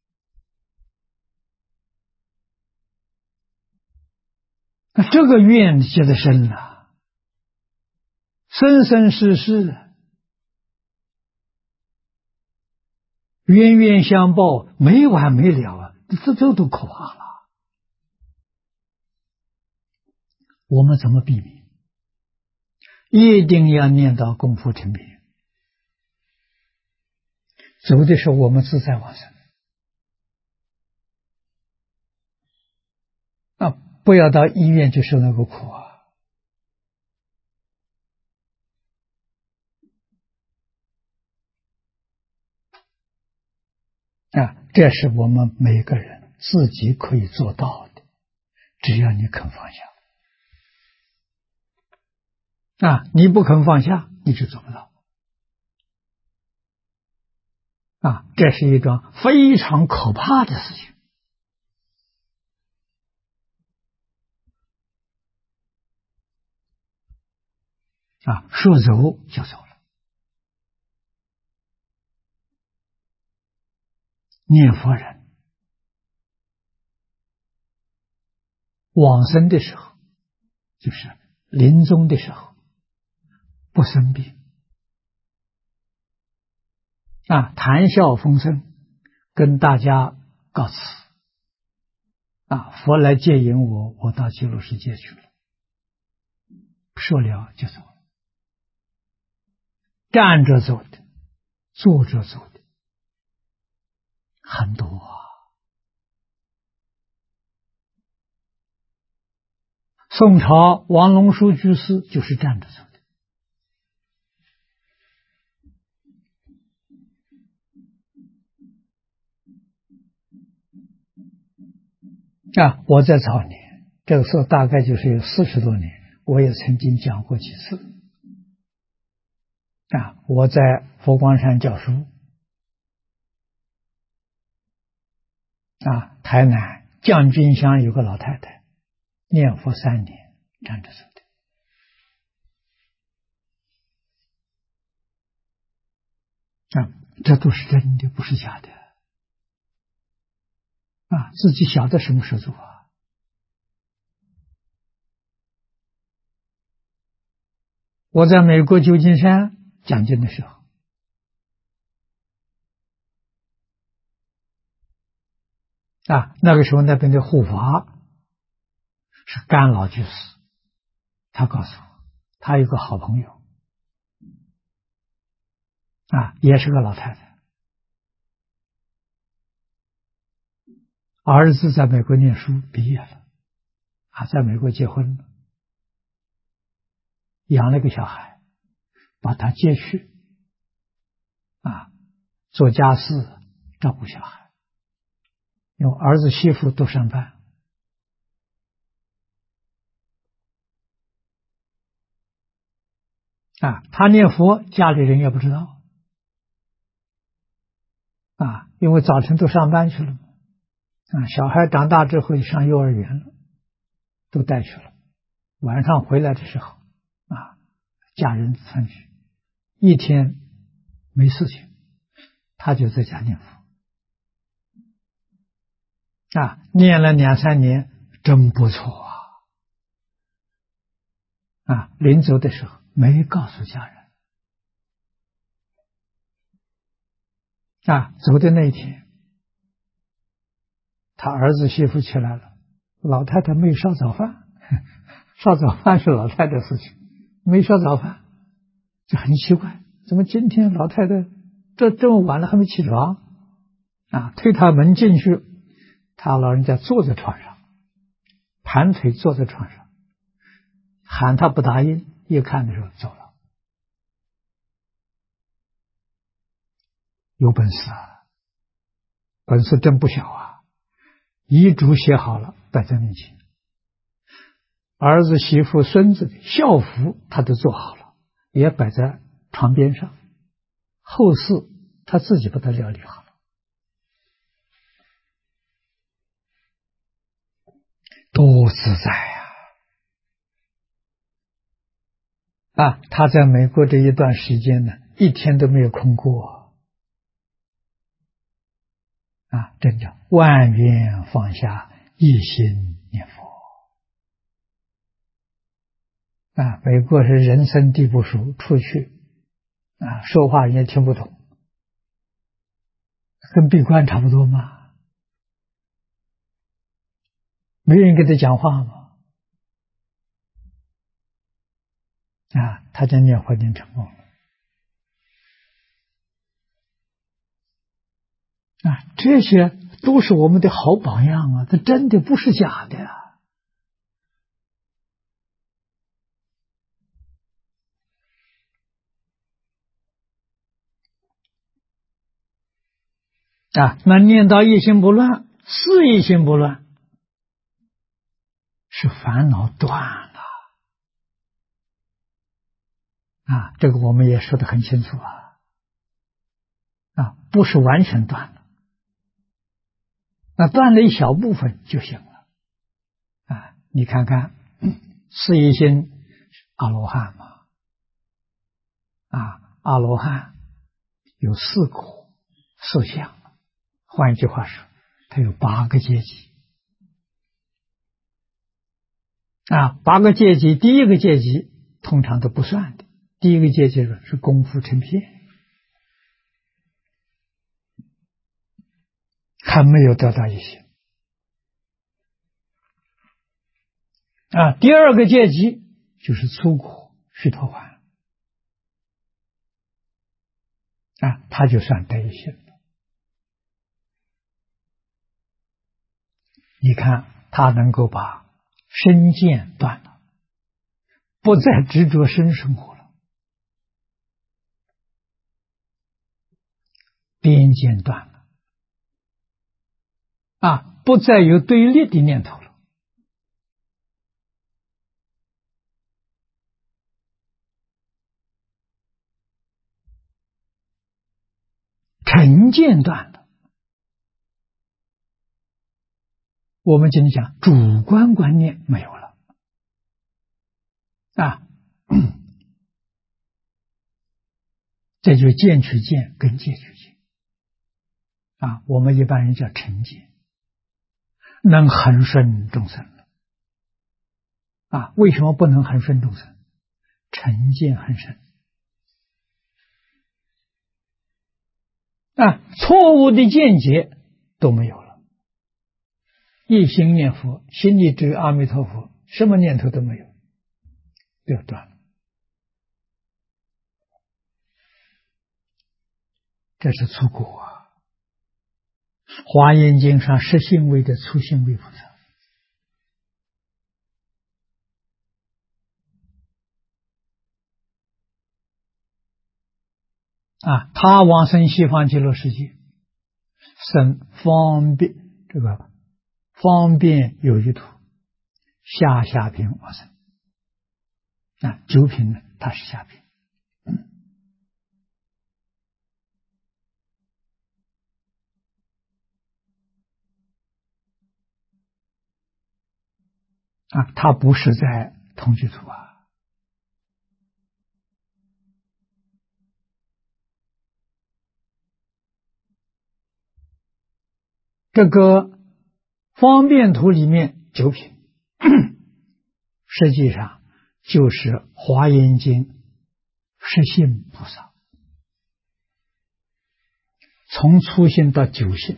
A: 那这个怨结得深了，生生世世冤冤相报，没完没了这都可怕了我们怎么避免？一定要念到功夫成片。走的时候我们自在往生啊，不要到医院去受那个苦啊！啊，这是我们每个人自己可以做到的，只要你肯放下。啊，你不肯放下，你就做不到。啊，这是一桩非常可怕的事情。啊，说走就走了。念佛人往生的时候，就是临终的时候，不生病，啊，谈笑风生，跟大家告辞。啊，佛来接引我，我到极乐世界去了。说了就走了，站着走的，坐着走的，很多啊。宋朝王龙书居士就是站着走的。啊，我在早年，这个时候大概就是有40多年，我也曾经讲过几次。啊，我在佛光山教书，啊，台南将军乡有个老太太，念佛3年，站着走的。啊，这都是真的，不是假的。啊，自己晓得什么时候做啊？我在美国旧金山讲经的时候，啊，那个时候那边的护法是甘老居士，他告诉我，他有个好朋友，啊，也是个老太太，儿子在美国念书毕业了，啊，在美国结婚了，养了个小孩，把他接去，啊，做家事，照顾小孩，因为儿子媳妇都上班。啊，他念佛，家里人也不知道。啊，因为早晨都上班去了，啊，小孩长大之后就上幼儿园了，都带去了。晚上回来的时候，啊，家人团聚，一天没事情，他就在家念佛。啊，念了2、3年，真不错啊！啊，临走的时候没告诉家人。啊，走的那一天，他儿子媳妇起来了，老太太没有烧早饭，烧早饭是老太太的事情，没烧早饭，就很奇怪，怎么今天老太太这么晚了还没起床？啊，推他门进去，他老人家坐在床上，盘腿坐在床上，喊他不答应，一看的时候走了。有本事啊，本事真不小啊！遗嘱写好了，摆在面前，儿子、媳妇、孙子的孝服他都做好了，也摆在床边上，后事他自己把它料理好了。多自在呀！啊，他在美国这一段时间呢，一天都没有空过。啊，真叫万缘放下，一心念佛。啊，美国是人生地不熟，出去啊，说话人也听不懂，跟闭关差不多嘛，没人跟他讲话嘛。 啊，他就念佛念成功了。啊，这些都是我们的好榜样啊，这真的不是假的啊。啊，那念到一心不乱，是一心不乱，是烦恼断了。啊，这个我们也说得很清楚啊。啊，不是完全断了，那断了一小部分就行了。啊，你看看，是一心阿罗汉嘛？啊，阿罗汉有四苦四相，换一句话说，他有8个阶级。啊，8个阶级，第一个阶级通常都不算的，第一个阶级是功夫成片，还没有得到一心。啊，第二个阶级就是粗苦须陀洹，啊，他就算得一心了。你看他能够把身见断了，不再执着身生活了，边见断了，啊，不再有对立的念头了。成见断了，我们今天讲主观观念没有了。啊，这就见取见跟戒取见。啊，我们一般人叫成见，能恒顺众生了。啊，为什么不能恒顺众生？成见很深。啊，错误的见解都没有了，一心念佛，心里只有阿弥陀佛，什么念头都没有，就断了。这是出果啊！华严经上十信位的出信位菩萨。啊，他往生西方极乐世界，生方便这个方便有余土，下品往生。啊，九品呢，他是下品。啊，他不是在同居土啊。这个方便图里面九品，实际上就是华严经十信菩萨，从初信到九信。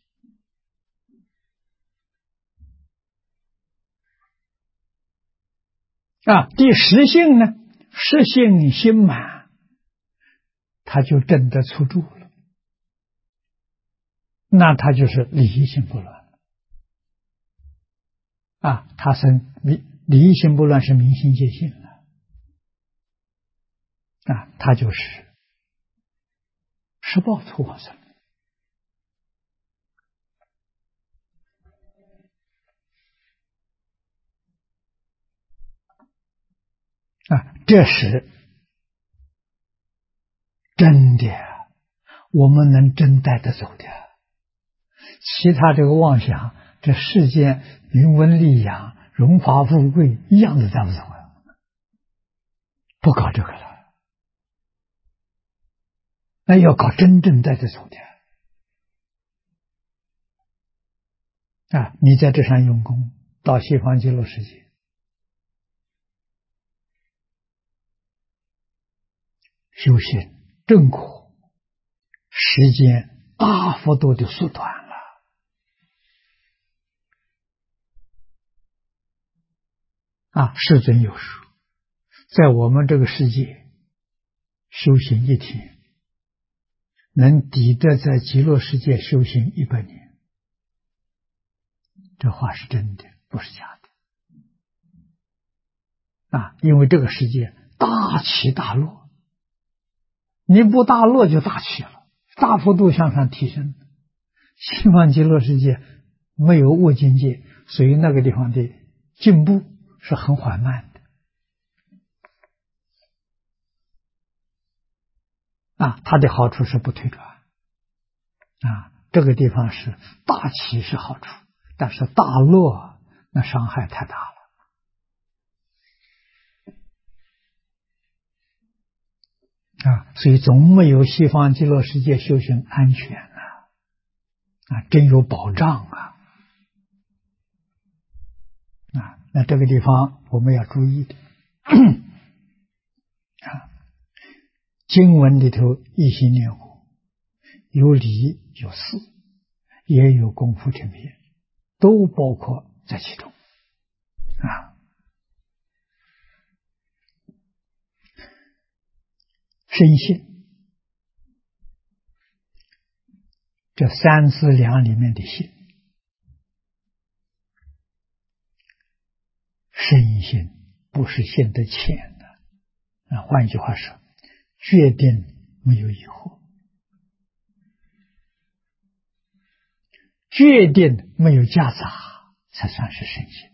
A: 啊，第十信呢，十信心满，他就真的出住了，那他就是理一心不乱。啊，他生理一心不乱是明心见性了。啊，他就是十报图往生。啊，这是真的，我们能真带得走的。其他这个妄想，这世间名闻利养、荣华富贵，一样都带不走啊！不搞这个了，那要搞真正带得走的。啊，你在这上用功，到西方极乐世界，修行正果，时间大幅度的缩短了。啊，世尊有说， 在我们这个世界修行一天，能抵得在极乐世界修行100年。这话是真的，不是假的。因为这个世界大起大落，你不大落就大起了，大幅度向上提升。西方极乐世界没有物境界，所以那个地方的进步是很缓慢的。它的好处是不退转。这个地方是大起是好处，但是大落那伤害太大了。所以总没有西方极乐世界修行安全真有保障那这个地方我们要注意的。经文里头一心念佛，有理有事，也有功夫成片，都包括在其中深信，这三资粮里面的信，深信不是信得浅的换句话说，决定没有疑惑，决定没有夹杂，才算是深信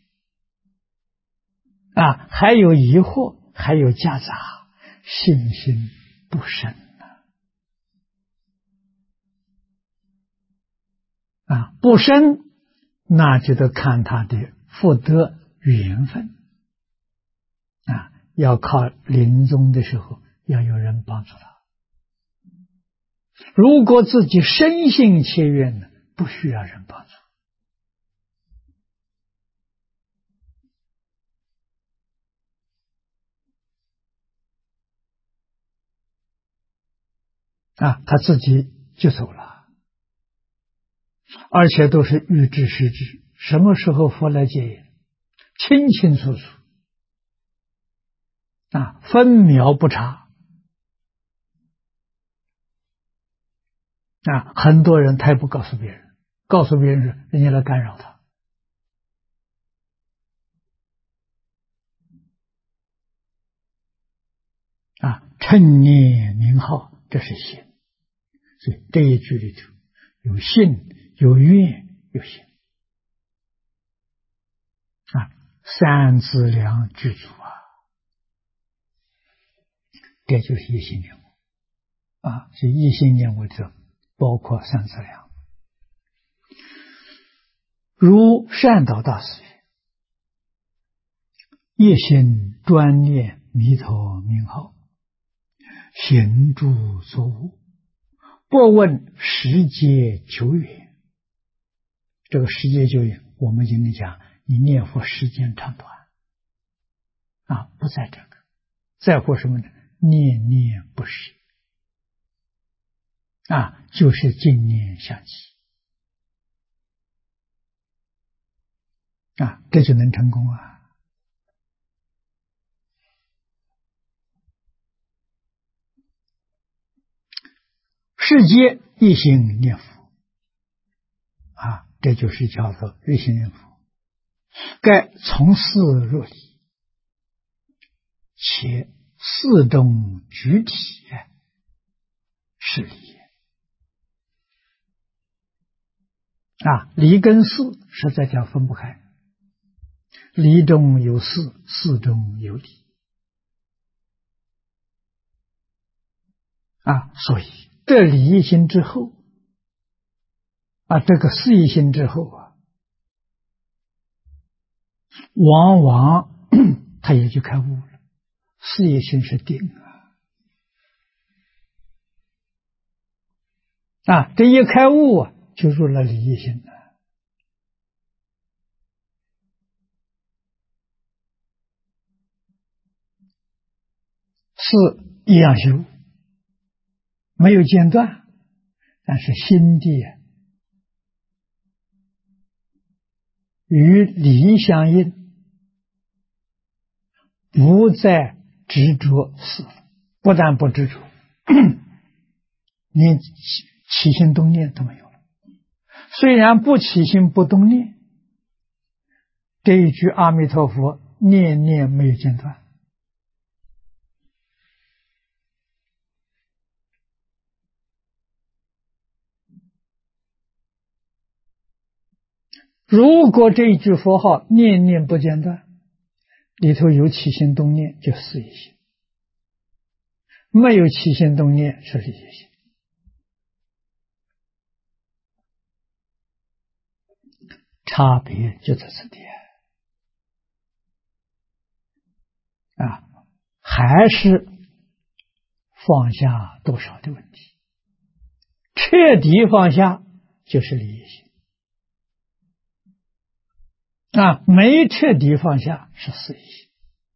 A: 还有疑惑，还有夹杂，信心不深不深，那就得看他的福德缘分要靠临终的时候要有人帮助他。如果自己深信切愿呢，不需要人帮助他自己就走了，而且都是预知时至，什么时候佛来接引，清清楚楚分秒不差很多人他也不告诉别人，告诉别人是人家来干扰他称念名号，这是信。所以这一句里头有信有愿有信三资粮具足这就是一心念佛所以一心念佛者包括三资粮。如善导大师一心专念弥陀名号，行住坐卧，不问时节久远。这个时节久远，我们今天讲你念佛时间长短不在这个，在乎什么呢？念念不舍就是净念相继这就能成功世界一心念佛这就是叫做一心念佛。该从事入理，且四中具体是理理跟事实在讲分不开，理中有事，事中有理所以这理一心之后这个事一心之后往往他也就开悟了。事一心是定这一开悟就入了理一心了。事一样修，没有间断，但是心地与理相应，不在执着死，不但不执着，连起心动念都没有了。虽然不起心不动念，这一句阿弥陀佛念念没有间断。如果这一句佛号念念不间断，里头有起心动念，就事业心；没有起心动念，是理业心。差别就在此地啊，还是放下多少的问题。彻底放下就是理业心啊，没彻底放下是事业心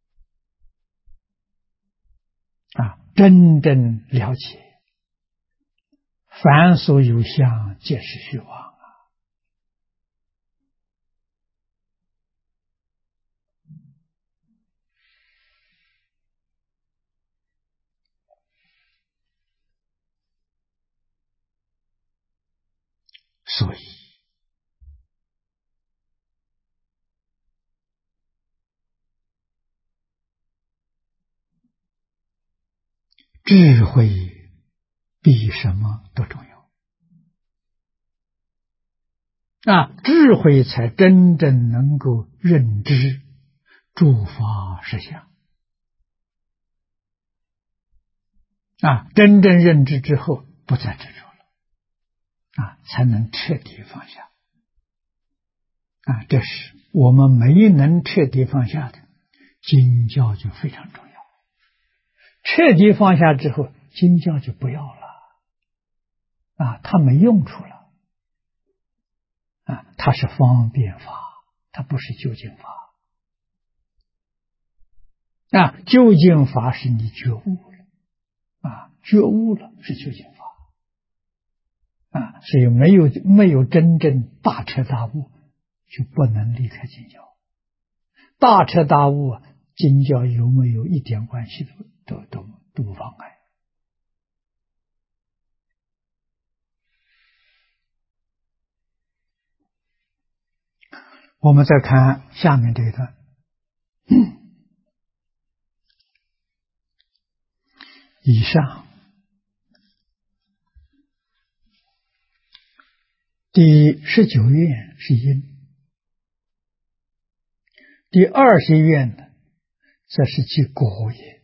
A: 啊。真正了解凡所有相，皆是虚妄啊。所以智慧比什么都重要啊！智慧才真正能够认知诸法实相啊！真正认知之后，不再执着了啊，才能彻底放下啊！这是我们没能彻底放下的，经教就非常重要。彻底放下之后，经教就不要了啊，它没用处了啊，它是方便法，它不是究竟法啊。究竟法是你觉悟了啊，觉悟了是究竟法啊，所以没有真正大彻大悟，就不能离开经教。大彻大悟，经教有没有一点关系都不妨碍。我们再看下面这一段，以上第19愿是因，第20愿呢，则是其果也。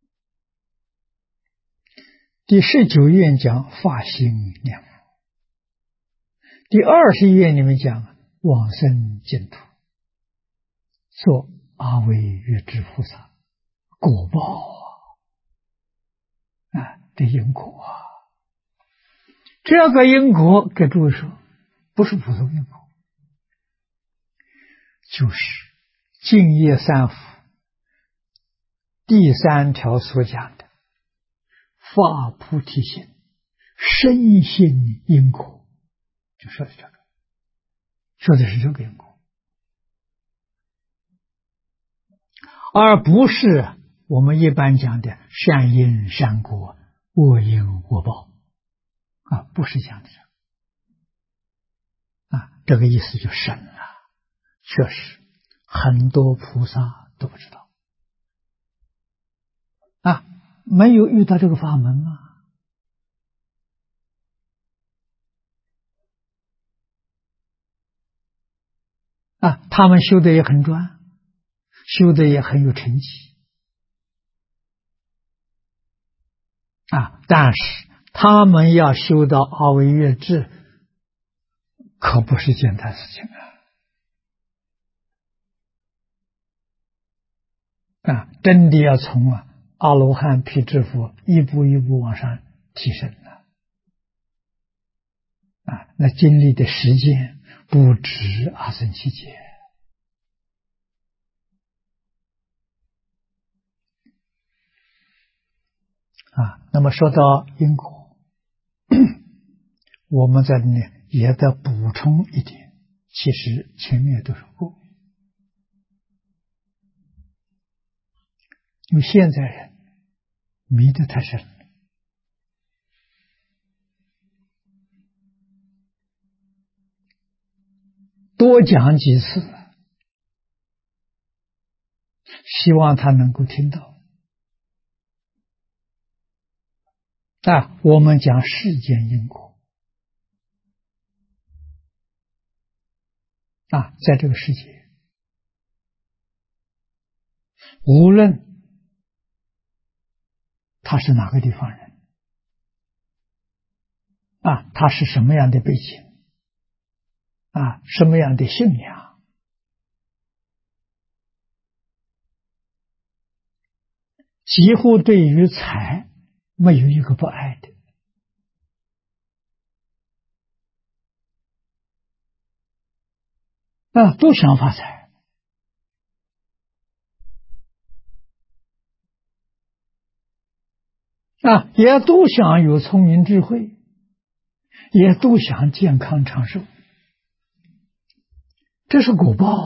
A: 第19愿讲发心念佛，第20愿里面讲往生净土，做阿惟越致菩萨，果报啊，这因果啊，这个因果给诸位说，不是普通因果，就是净业三福第3条所讲的发菩提心，深信因果，就说的这个，说的是这个因果，而不是我们一般讲的善因善果，恶因恶报啊，不是讲的这个啊，这个意思就深了，确实很多菩萨都不知道啊，没有遇到这个法门啊，他们修的也很专，修的也很有成绩啊，但是他们要修到阿惟越致，可不是简单事情啊！真的要从阿罗汉、辟支佛一步一步往上提升啊，那经历的时间不止阿僧祇劫啊。那么说到因果，我们在这里也得补充一点，其实前面都说过， 因为现在人迷得太深了，多讲几次，希望他能够听到。我们讲世间因果在这个世界，无论他是哪个地方人他是什么样的背景什么样的信仰，几乎对于财没有一个不爱的都想发财也都想有聪明智慧，也都想健康长寿，这是果报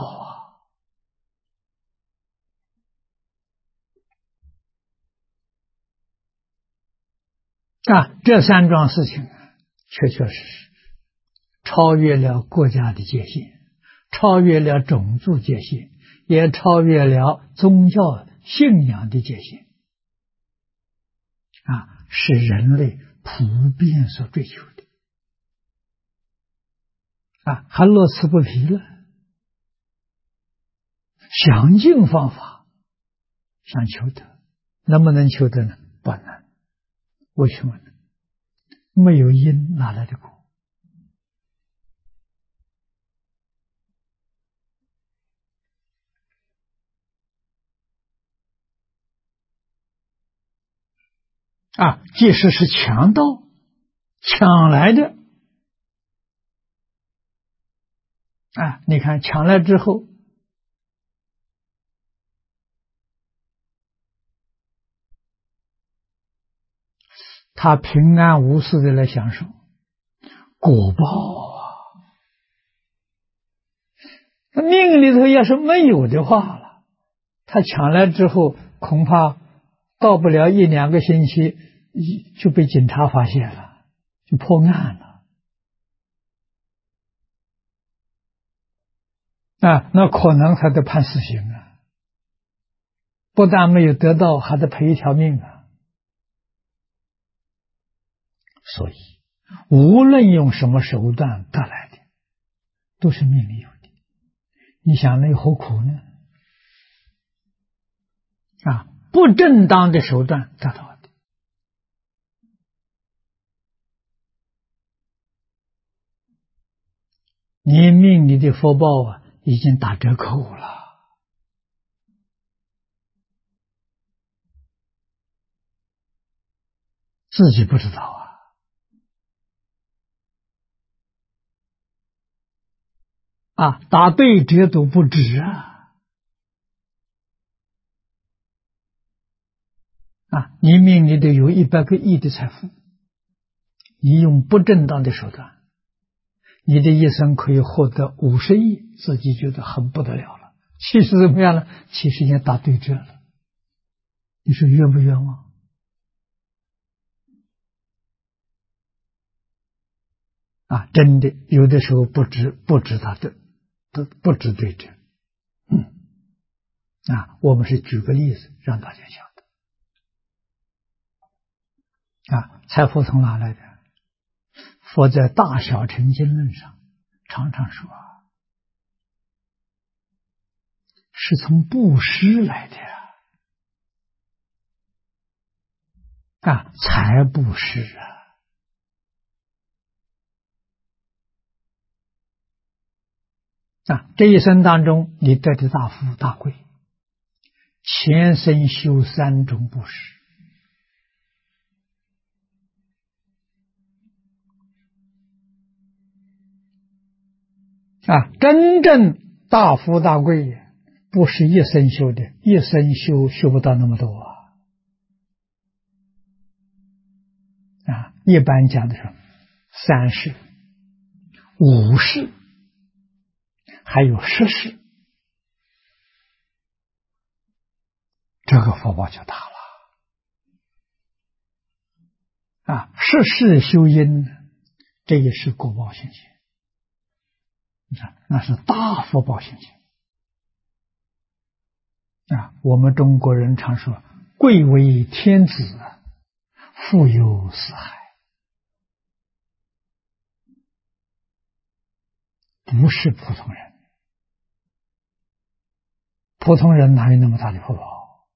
A: 这三桩事情确确实实超越了国家的界限，超越了种族界限，也超越了宗教信仰的界限是人类普遍所追求的还乐此不疲了，想尽方法想求得，能不能求得呢？不能。为什么呢？没有因哪来的果即使是强盗抢来的你看抢来之后，他平安无事的来享受果报那命里头要是没有的话了，他抢来之后恐怕到不了一两个星期就被警察发现了，就破案了那可能还得判死刑不但没有得到，还得赔一条命所以无论用什么手段得来的，都是命里有的。你想那何苦呢？不正当的手段得到的，你命里的福报已经打折扣了，自己不知道打对折都不止你命里头有100个亿的财富，你用不正当的手段，你的一生可以获得50亿，自己觉得很不得了了。其实怎么样呢？其实也打对折了。你说冤不冤枉？真的有的时候不止他的，不止对折。我们是举个例子让大家晓得财富从哪来的？佛在《大小乘经论》上常常说是从布施来的财布施这一生当中你得的大富大贵，前生修3种布施真正大富大贵不是一生修的，一生修不到那么多一般讲的是3世、5世，还有10世， 这个福报就大了。世事修因，这也是果报现前，你看那是大福报现前。我们中国人常说贵为天子，富有四海，不是普通人。普通人哪有那么大的福报？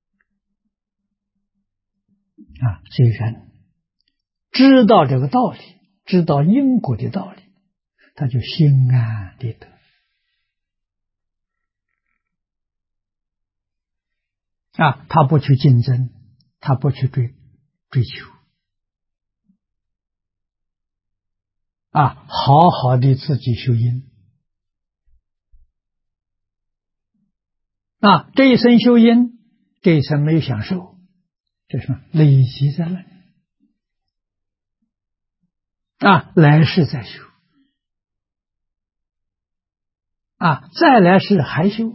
A: 所以人知道这个道理，知道因果的道理，他就心安理得。他不去竞争，他不去追求，好好的自己修因。这一生修因，这一生没有享受，这是累积在那里。来世再修，再来世还修。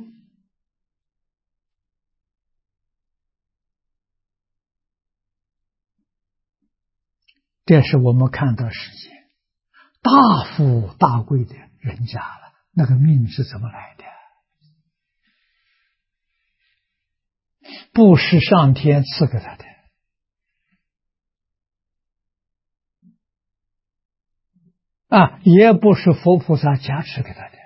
A: 这是我们看到世界大富大贵的人家了，那个命是怎么来的？不是上天赐给他的，也不是佛菩萨加持给他的，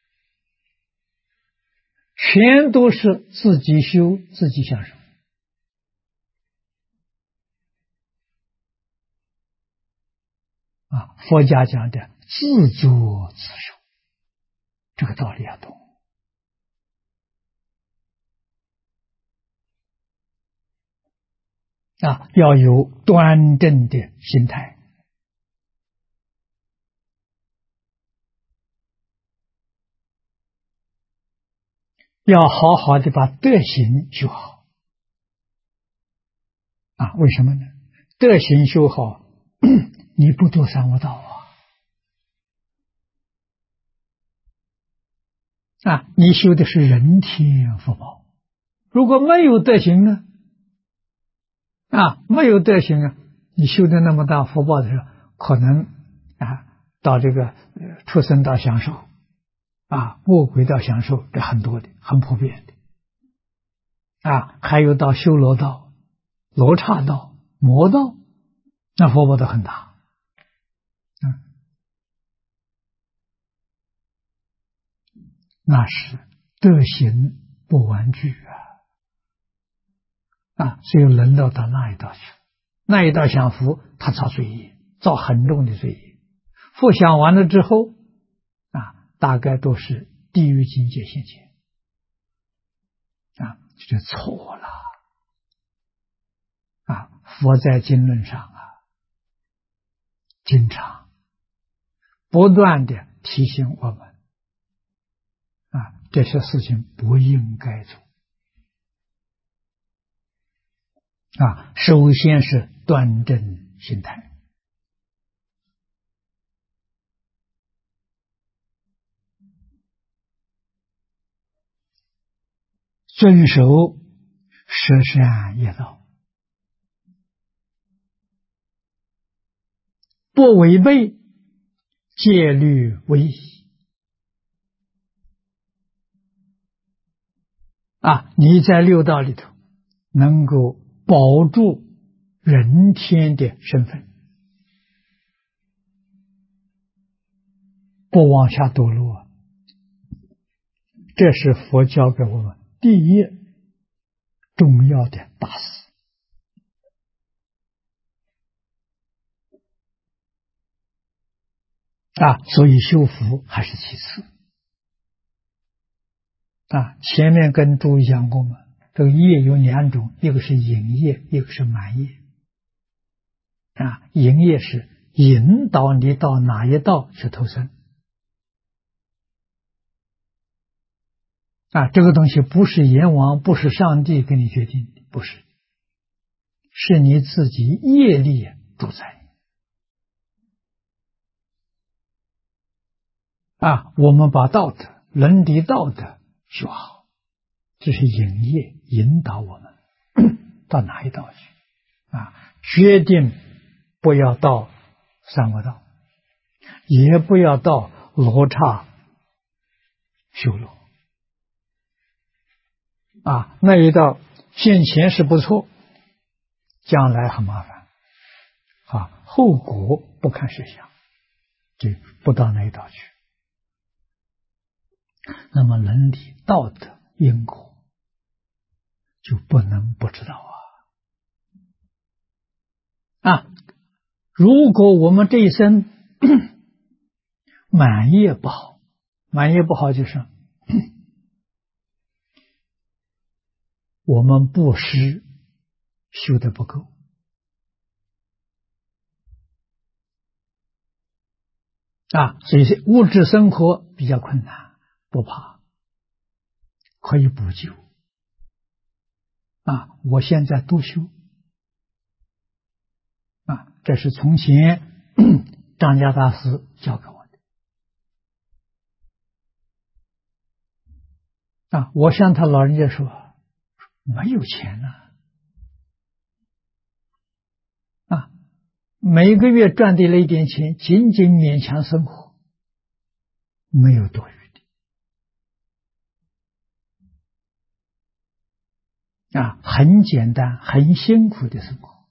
A: 全都是自己修自己享受。佛家讲的自作自受，这个道理要懂。要有端正的心态，要好好的把德行修好。为什么呢？德行修好，你不堕三恶道你修的是人天福报。如果没有德行呢？没有德行你修的那么大福报的时候，可能到这个畜生道享受，恶鬼道享受，这很多的，很普遍的。还有到修罗道、罗刹道、魔道，那福报都很大。那是德行不完具所以轮到那一道去，那一道享福，他造罪业，造很重的罪业，福享完了之后大概都是地狱境界现前这就错了佛在经论上经常不断的提醒我们这些事情不应该做首先是端正心态，遵守舍善业道，不违背戒律威仪你在六道里头能够保住人天的身份，不往下堕落这是佛教给我们第一重要的大事所以修福还是其次前面跟诸位讲过嘛，这个业有两种，一个是引业，一个是满业引业是引导你到哪一道去投生这个东西不是阎王，不是上帝给你决定的，不是，是你自己业力主宰我们把道德伦理道德修好， 这是引业引导我们到哪一道去啊？决定不要到三恶道，也不要到罗刹修罗啊。那一道现前是不错，将来很麻烦啊，后果不堪设想，就不到那一道去。那么伦理道德因果就不能不知道啊！如果我们这一生满业不好，满业不好就是我们布施修得不够啊，所以物质生活比较困难，不怕，可以补救啊！我现在多修啊，这是从前张家大师教给我的啊。我向他老人家说，没有钱啊，每个月赚的那一点钱，仅仅勉强生活，没有多余的啊，很简单，很辛苦的生活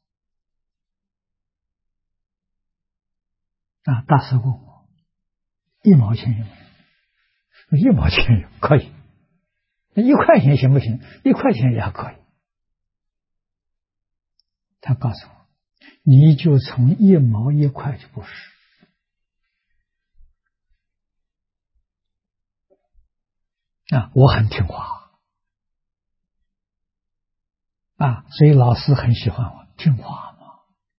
A: 啊。大师问我1毛钱有没有？1毛钱有，可以。1块钱行不行？1块钱也可以。他告诉我，你就从1毛1块去布施啊！我很听话啊，所以老师很喜欢我，听话嘛。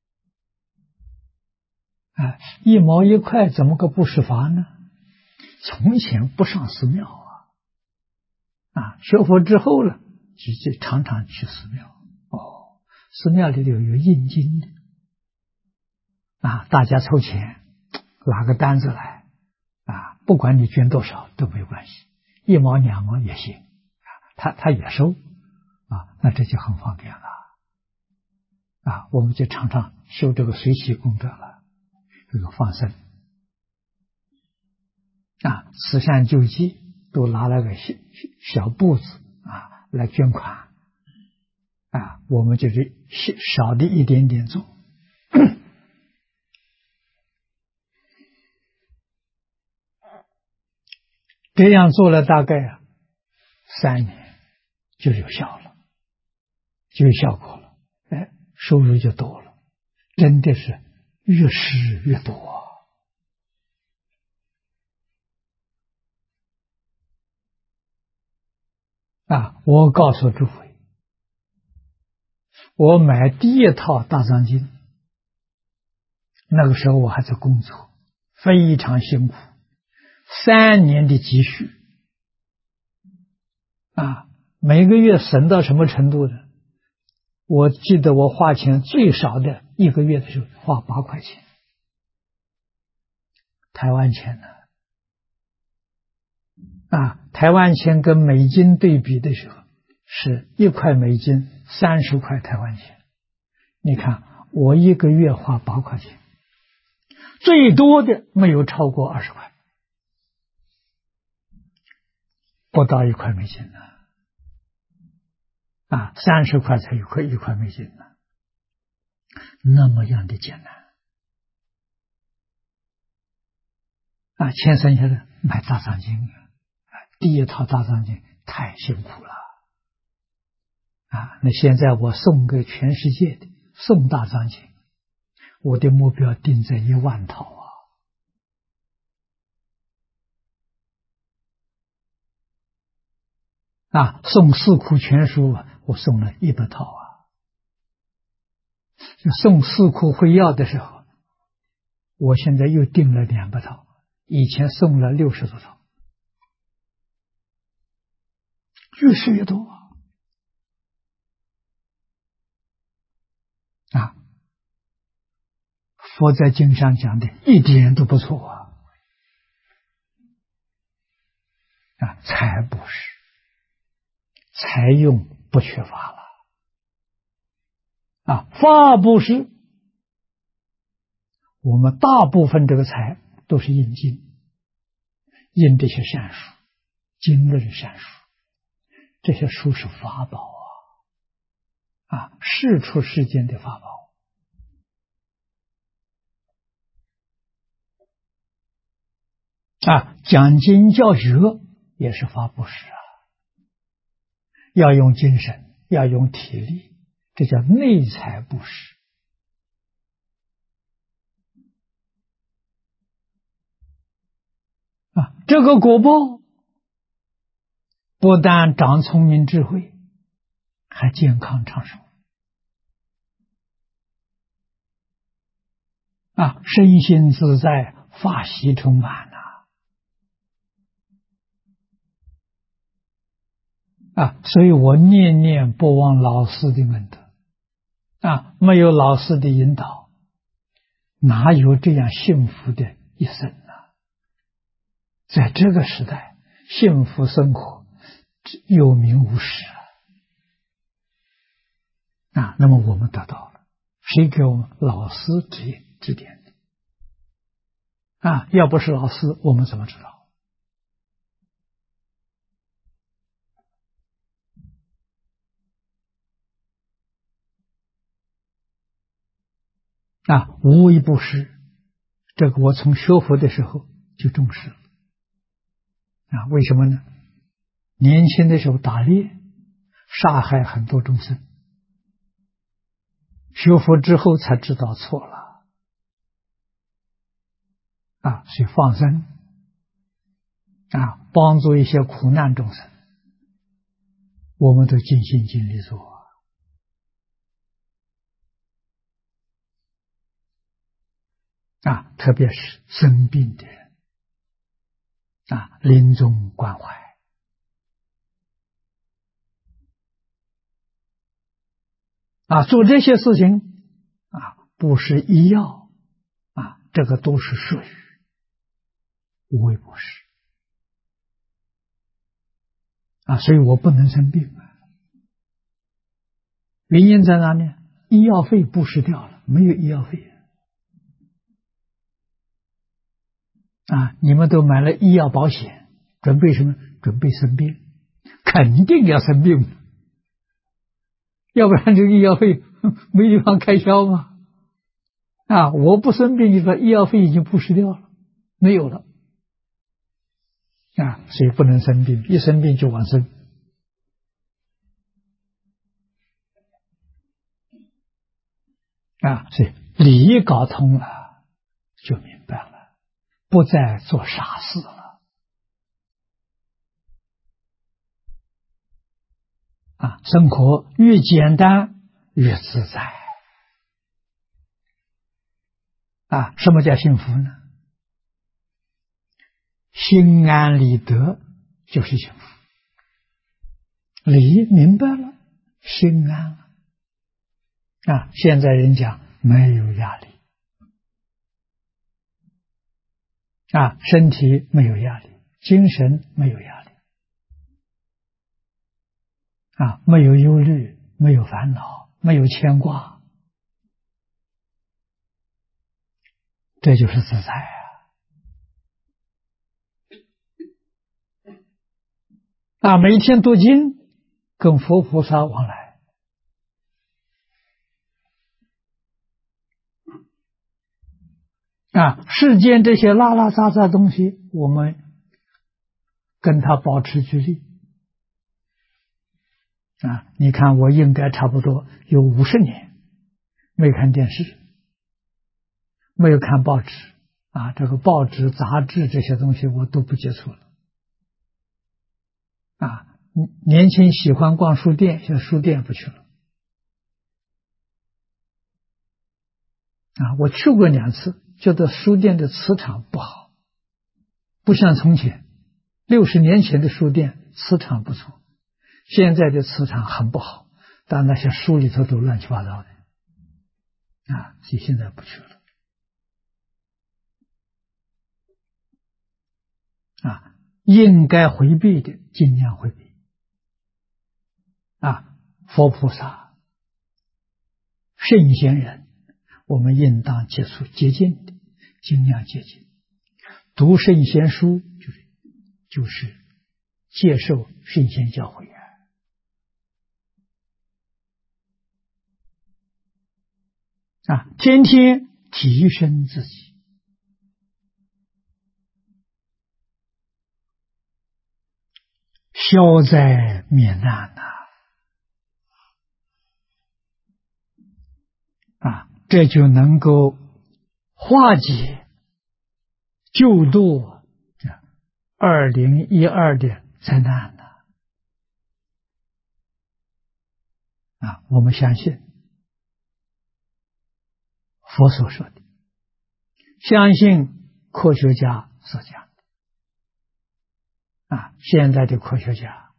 A: 啊，1毛1块怎么个布施法呢？从前不上寺庙啊，学佛之后了，就常常去寺庙。哦，寺庙里头有印经的啊，大家凑钱拿个单子来啊，不管你捐多少都没有关系，1毛2毛也行啊，他也收啊，那这就很方便了啊，我们就常常修这个随喜功德了，这个放生啊，慈善救济都拿了个小布子啊来捐款啊，我们就是少的一点点做。这样做了大概3年就有效了，就有效果了，哎，收入就多了，真的是越施越多啊！我告诉诸位，我买第1套大藏经，那个时候我还在工作，非常辛苦，3年的积蓄啊，每个月省到什么程度呢？我记得我花钱最少的1个月的时候花8块钱，台湾钱呢啊，台湾钱跟美金对比的时候是1块美金30块台湾钱，你看我1个月花8块钱，最多的没有超过20块，不到1块美金呢啊，30块才1块美金呢，那么样的艰难啊！钱剩下的买大藏经第1套大藏经太辛苦了啊！那现在我送给全世界的送大藏经，我的目标定在1万套啊！送四库全书我送了100套啊！送四库会要的时候，我现在又订了200套，以前送了60多套，越是越多啊！佛在经上讲的一点都不错啊！财布施， 财用不缺乏了啊！法布施，我们大部分这个财都是印经，印这些善书、经论善书，这些书是法宝啊，世出世间的法宝啊！讲经教学也是法布施啊，要用精神，要用体力，这叫内财布施啊！这个果报不但长聪明智慧，还健康长寿啊！身心自在，法喜充满啊！所以我念念不忘老师的恩德啊！没有老师的引导，哪有这样幸福的一生呢？在这个时代，幸福生活有名无实啊！那么我们得到了，谁给我们？老师指点的啊！要不是老师，我们怎么知道？啊，无为布施，这个我从学佛的时候就重视了啊！为什么呢？年轻的时候打猎，杀害很多众生，学佛之后才知道错了啊！所以放生啊，帮助一些苦难众生，我们都尽心尽力做啊！特别是生病的人啊，临终关怀啊，做这些事情啊，不是医药啊，这个都是属于无为布施啊，所以我不能生病啊。原因在哪里？医药费布施掉了，没有医药费啊！你们都买了医药保险，准备什么？准备生病，肯定要生病，要不然这个医药费没地方开销嘛。啊，我不生病，你说医药费已经布施掉了，没有了啊，所以不能生病，一生病就往生啊，所以理搞通了，就明白了，不再做傻事了啊，生活越简单越自在啊。什么叫幸福呢？心安理得就是幸福，理明白了，心安了啊。现在人讲没有压力啊，身体没有压力，精神没有压力啊，没有忧虑，没有烦恼，没有牵挂，这就是自在啊！每天读经，跟佛菩萨往来啊，世间这些拉拉杂杂东西，我们跟他保持距离啊。你看，我应该差不多有50年没看电视，没有看报纸啊，这个报纸、杂志这些东西我都不接触了啊。年轻喜欢逛书店，现在书店不去了啊。我去过2次，觉得书店的磁场不好，不像从前60年前的书店磁场不错，现在的磁场很不好，但那些书里头都乱七八糟的啊，所以现在不去了啊。应该回避的尽量回避佛菩萨、圣贤人，我们应当接触接近的，尽量接近。读圣贤书就是接受圣贤教诲天天提升自己，消灾免难这就能够化解救度2012的灾难我们相信佛所说的，相信科学家所讲的现在的科学家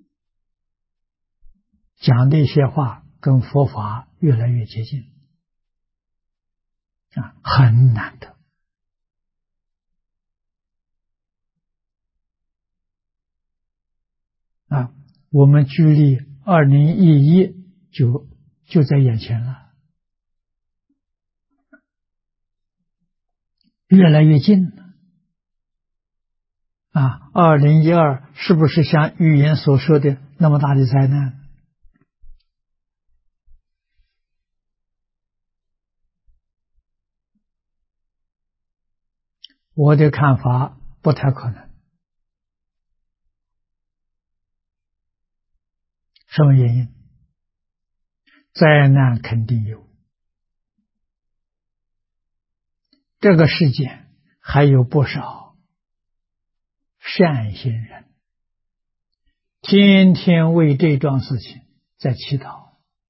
A: 讲的一些话跟佛法越来越接近很难得我们距离2011就在眼前了，越来越近了2012是不是像预言所说的那么大的灾难？我的看法不太可能。什么原因？灾难肯定有，这个世界还有不少善心人，天天为这桩事情在祈祷，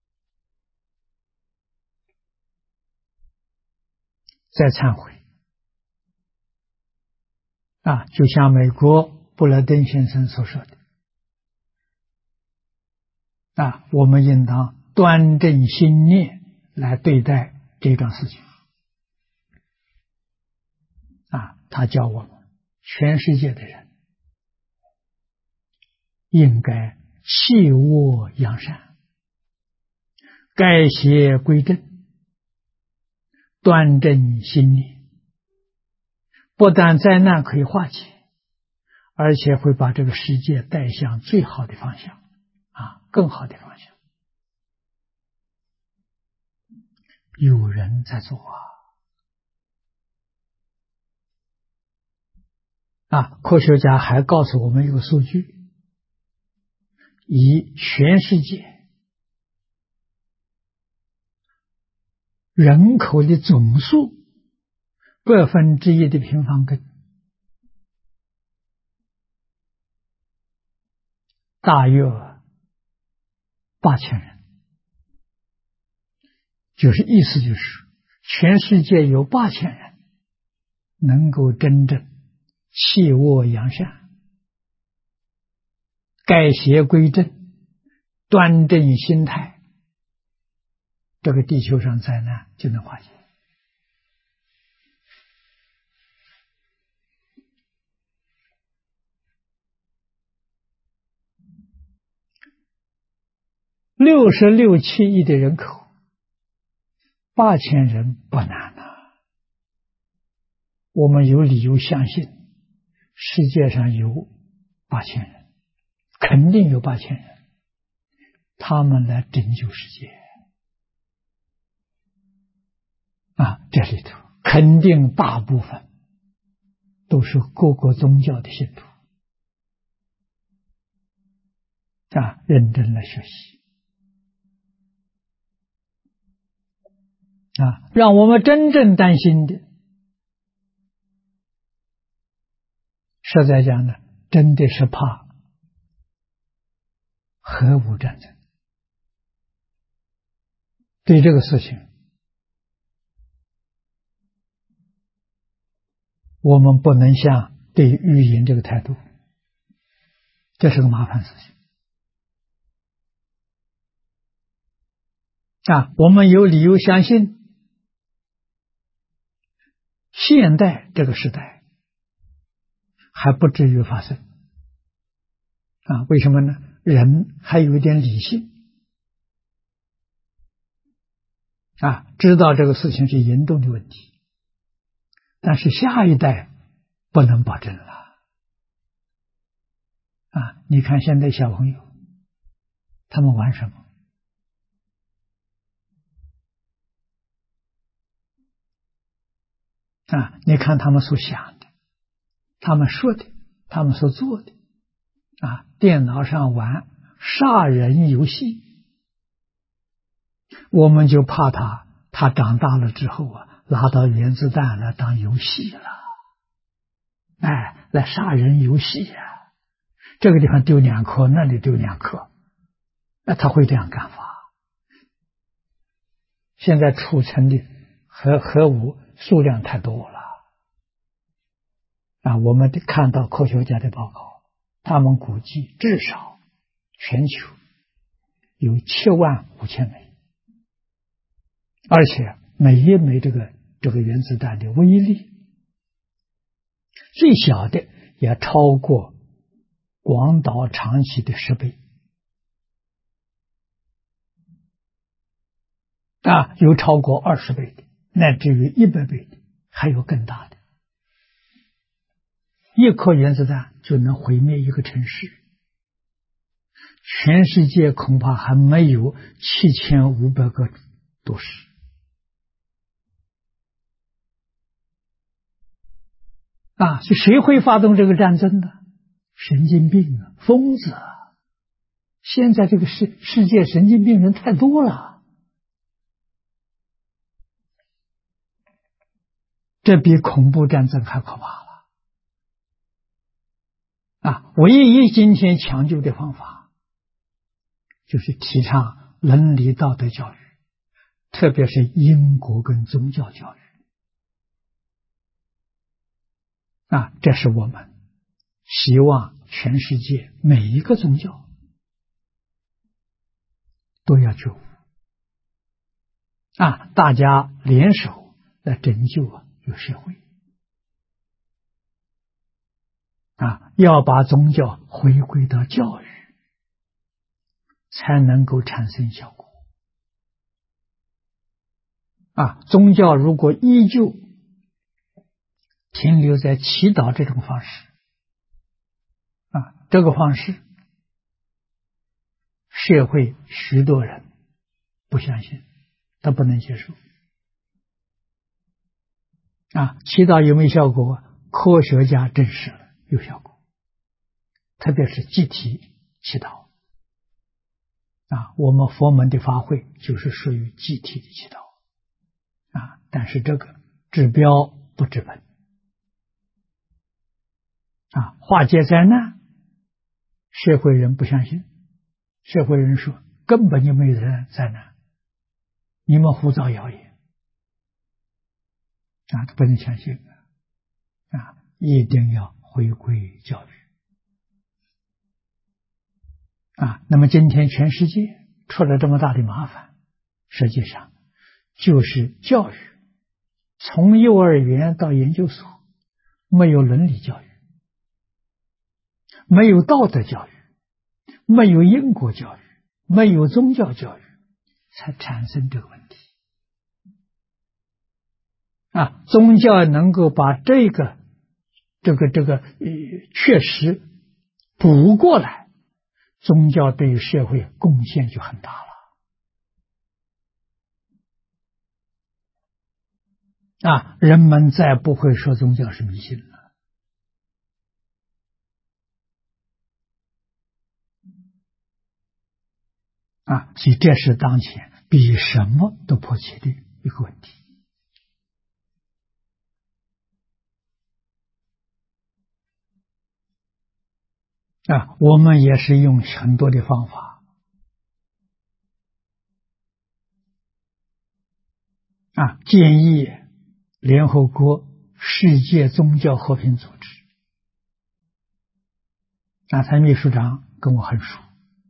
A: 在忏悔就像美国布莱登先生所说的我们应当端正心念来对待这桩事情他教我们全世界的人应该弃恶扬善，改邪归正，端正心念，不但灾难可以化解，而且会把这个世界带向最好的方向更好的方向。有人在做科学家还告诉我们一个数据，以全世界人口的总数1%的平方根，大约8000人，意思就是全世界有8000人能够真正弃恶扬善，改邪归正，端正心态，这个地球上灾难就能化解。66、7亿的人口，8000人不难我们有理由相信世界上有8000人，肯定有8000人，他们来拯救世界这里头肯定大部分都是各个宗教的信徒认真来学习让我们真正担心的，实在讲呢，真的是怕核武战争。对这个事情，我们不能像对预言这个态度，这是个麻烦事情我们有理由相信现代这个时代还不至于发生为什么呢？ 人还有一点理性知道这个事情是严重的问题，但是下一代不能保证了你看现在小朋友他们玩什么你看他们所想的，他们说的，他们所做的电脑上玩杀人游戏，我们就怕他长大了之后拿到原子弹来当游戏了，来杀人游戏这个地方丢2颗，那里丢2颗，他会这样干法。现在储存的核武数量太多了我们看到科学家的报告，他们估计至少全球有75000枚，而且每一枚这个原子弹的威力，最小的也超过广岛、长崎的10倍有超过20倍的，乃至于100倍的，还有更大的。1颗原子弹就能毁灭一个城市，全世界恐怕还没有7500个都市是谁会发动这个战争呢？神经病疯子现在这个世界神经病人太多了，这比恐怖战争还可怕了唯一今天抢救的方法就是提倡伦理道德教育，特别是因果跟宗教教育这是我们希望全世界每一个宗教都要觉悟大家联手来拯救这个社会要把宗教回归到教育，才能够产生效果宗教如果依旧停留在祈祷这种方式这个方式社会许多人不相信，他不能接受祈祷有没有效果？科学家证实了有效果，特别是集体祈祷我们佛门的法会就是属于集体的祈祷但是这个治标不治本化解灾难，社会人不相信，社会人说根本就没有灾难，你们胡造谣言不能相信一定要回归教育那么今天全世界出了这么大的麻烦，实际上就是教育从幼儿园到研究所没有伦理教育，没有道德教育，没有因果教育，没有宗教教育，才产生这个问题宗教能够把这个确实补过来，宗教对于社会贡献就很大了人们再不会说宗教是迷信了所以这是当前比什么都迫切的一个问题我们也是用很多的方法建议联合国世界宗教和平组织他秘书长跟我很熟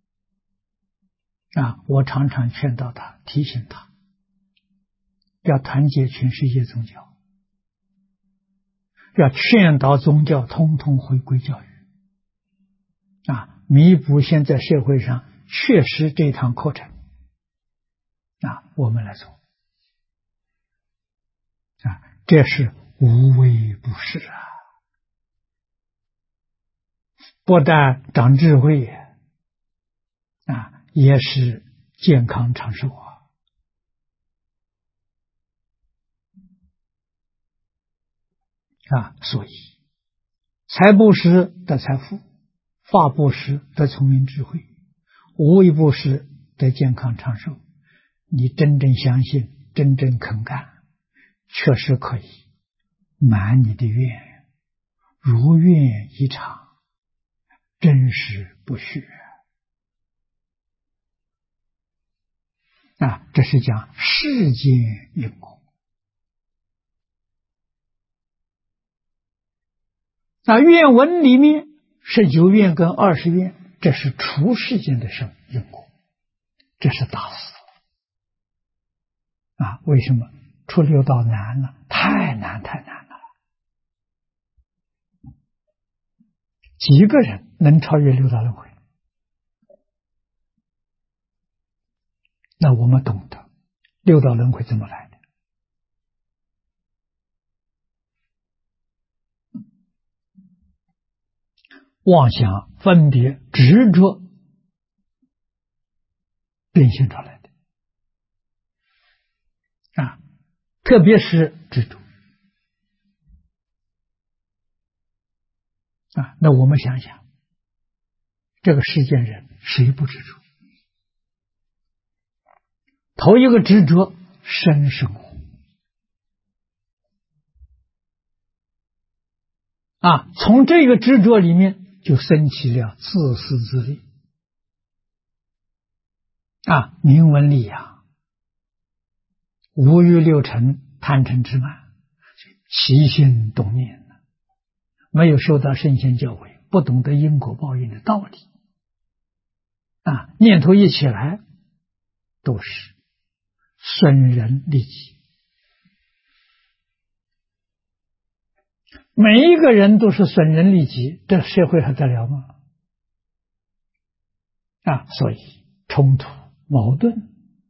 A: 我常常劝导他，提醒他要团结全世界宗教，要劝导宗教通通回归教育弥补现在社会上缺失这堂课程我们来做这是无微不至不但长智慧也是健康长寿所以财布施得财富，法布施得聪明智慧，无为布施得健康长寿。你真正相信，真正肯干，确实可以满你的愿，如愿以偿，真实不虚这是讲世间因果。愿文里面19愿跟20愿，这是出世间的因果，这是大事为什么出六道难了？太难了。几个人能超越六道轮回？那我们懂得六道轮回怎么来的。妄想、分别、执着变现出来的特别是执着那我们想想，这个世间人谁不执着？头一个执着生生活从这个执着里面就生起了自私自利名闻利养，五欲六尘，贪嗔痴慢，起心动念没有受到圣贤教诲，不懂得因果报应的道理念头一起来都是损人利己。每一个人都是损人利己，这社会还得了吗？所以冲突矛盾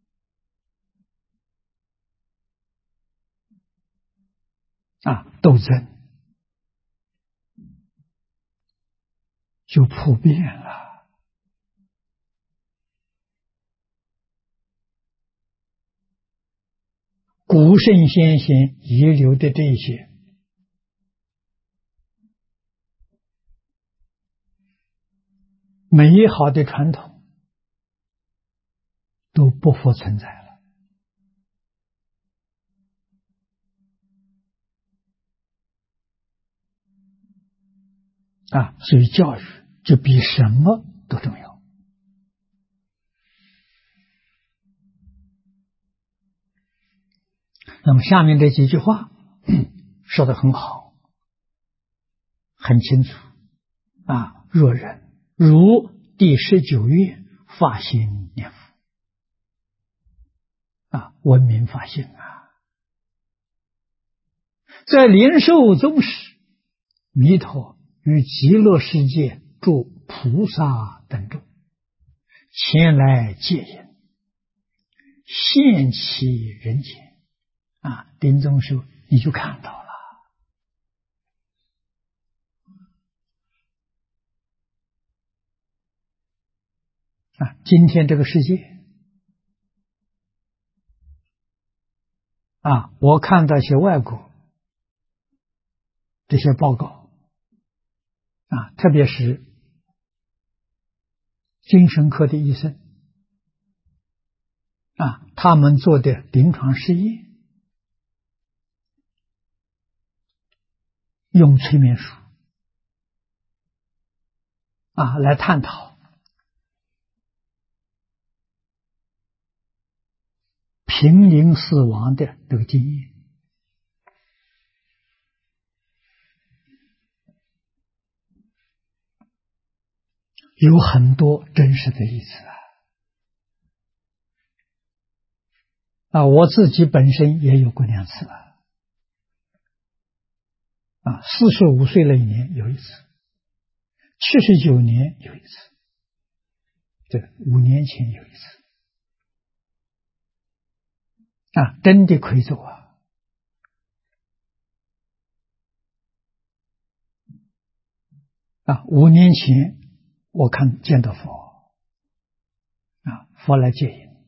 A: 斗争就普遍了。古圣先贤遗留的这些美好的传统都不复存在了所以教育就比什么都重要。那么下面这几句话说得很好，很清楚若人如第19愿发心念佛闻名发心在灵寿宗时，弥陀于极乐世界诸菩萨等众前来接引，现其人前临终时你就看到了今天这个世界我看到一些外国这些报告特别是精神科的医生他们做的临床试验，用催眠术来探讨濒临死亡的这个经验有很多真实的例子我自己本身也有过2次45岁那一年有一次， 79年有一次，这5年前有一次，真的可以走啊！5年前我见到佛佛来接引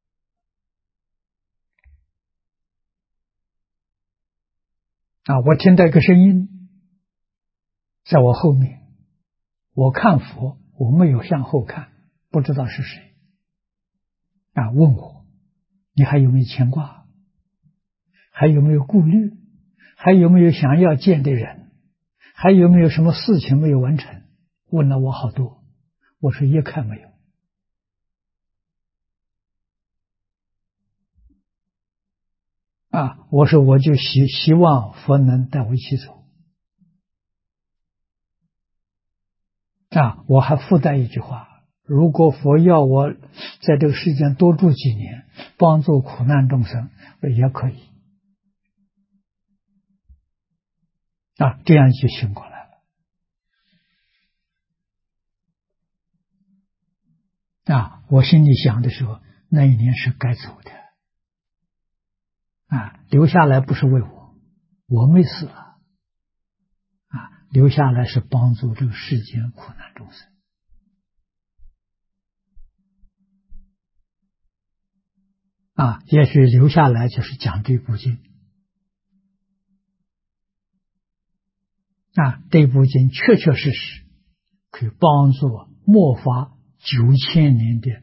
A: 我听到一个声音在我后面，我看佛，我没有向后看，不知道是谁问我你还有没有牵挂，还有没有顾虑，还有没有想要见的人，还有没有什么事情没有完成，问了我好多，我说一看没有我说我就希望佛能带我一起走我还附带一句话，如果佛要我在这个世间多住几年，帮助苦难众生也可以这样就醒过来了我心里想的时候，那一年是该走的留下来不是为我没死了留下来是帮助这个世间苦难众生也许留下来就是讲这部经这部经确确实实可以帮助末法9000年的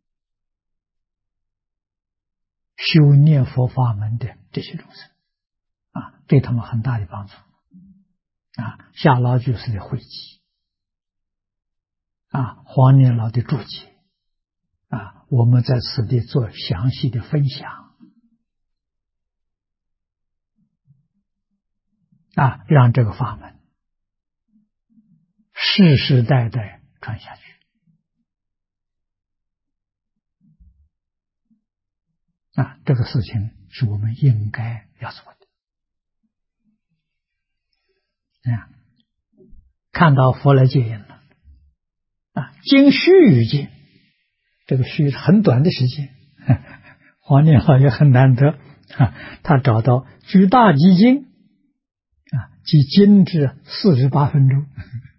A: 修念佛法门的这些众生对他们很大的帮助夏老居士的汇集黄念老的注解我们在此地做详细的分享让这个法门世世代代传下去这个事情是我们应该要做的看到佛来接引了经须臾见，这个须是很短的时间黄念老也很难得他找到举大集经即经至48分钟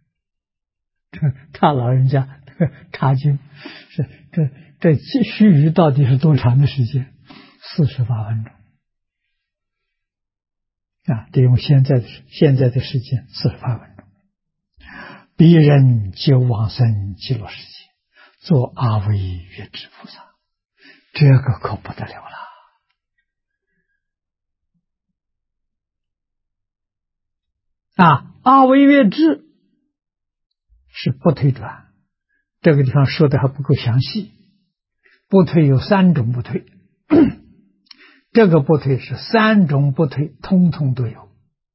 A: 他老人家查经这须臾到底是多长的时间？48分钟得用现在的时间48分钟彼人就往生极乐世界做阿惟越致菩萨，这个可不得了了阿惟越致是不退转，这个地方说的还不够详细，不退有3种不退这个不退是3种不退通通都有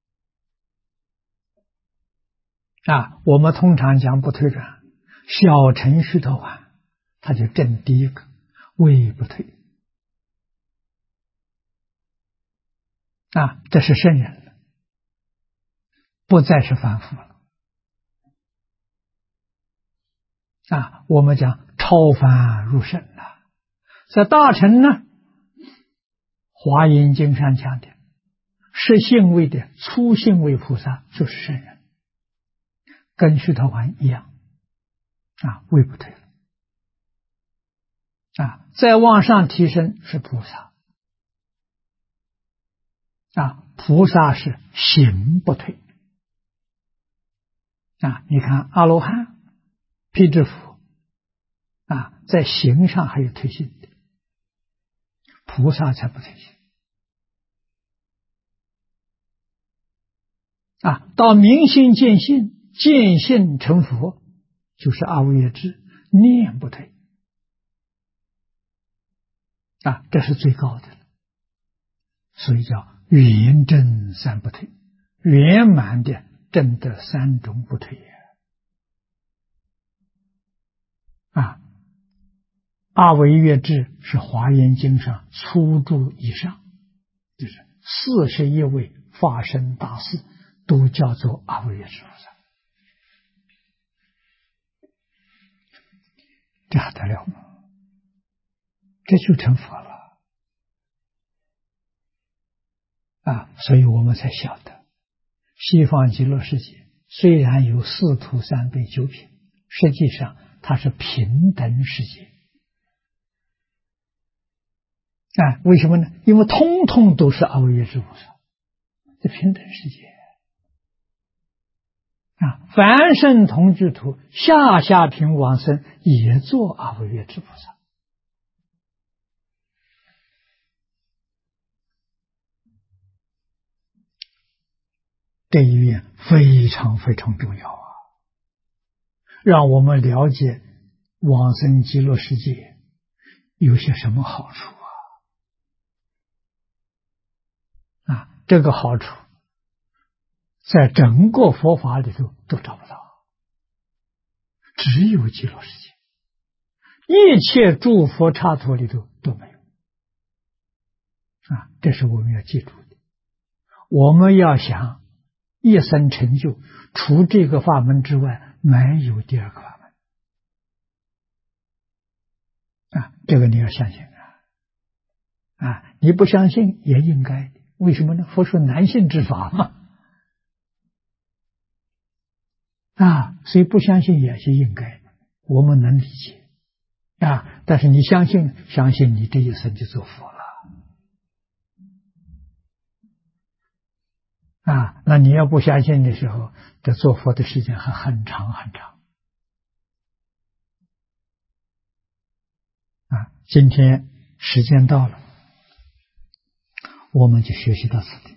A: 我们通常讲不退转，小乘须陀洹他就证第一个位不退这是圣人了，不再是凡夫了我们讲超凡入圣了。在大乘呢，华严经上讲的实性位的初性位菩萨就是圣人，跟须陀洹一样位不退了再往上提升是菩萨菩萨是行不退你看阿罗汉辟支佛在行上还有退行的，菩萨才不退行到明心见性，见性成佛，就是阿惟越致，念不退这是最高的了，所以叫圆正三不退，圆满的证得3种不退阿惟越致是华严经上初住以上，就是41位法身大士都叫做阿惟越致菩萨这还得了吗？这就成佛了所以我们才晓得，西方极乐世界虽然有四土三辈九品，实际上它是平等世界为什么呢？因为通通都是阿惟越致菩萨，这平等世界凡圣同居土下品往生也做阿惟越致菩萨。这一点非常非常重要让我们了解往生极乐世界有些什么好处这个好处在整个佛法里头都找不到，只有极乐世界，一切诸佛刹土里头都没有这是我们要记住的。我们要想一生成就，除这个法门之外没有第二个法门这个你要相信你不相信也应该的。为什么呢？佛说难信之法嘛所以不相信也是应该的，我们能理解但是你相信你这一生就做佛了那你要不相信的时候，这做佛的时间还很长很长今天时间到了，我们就学习到此地。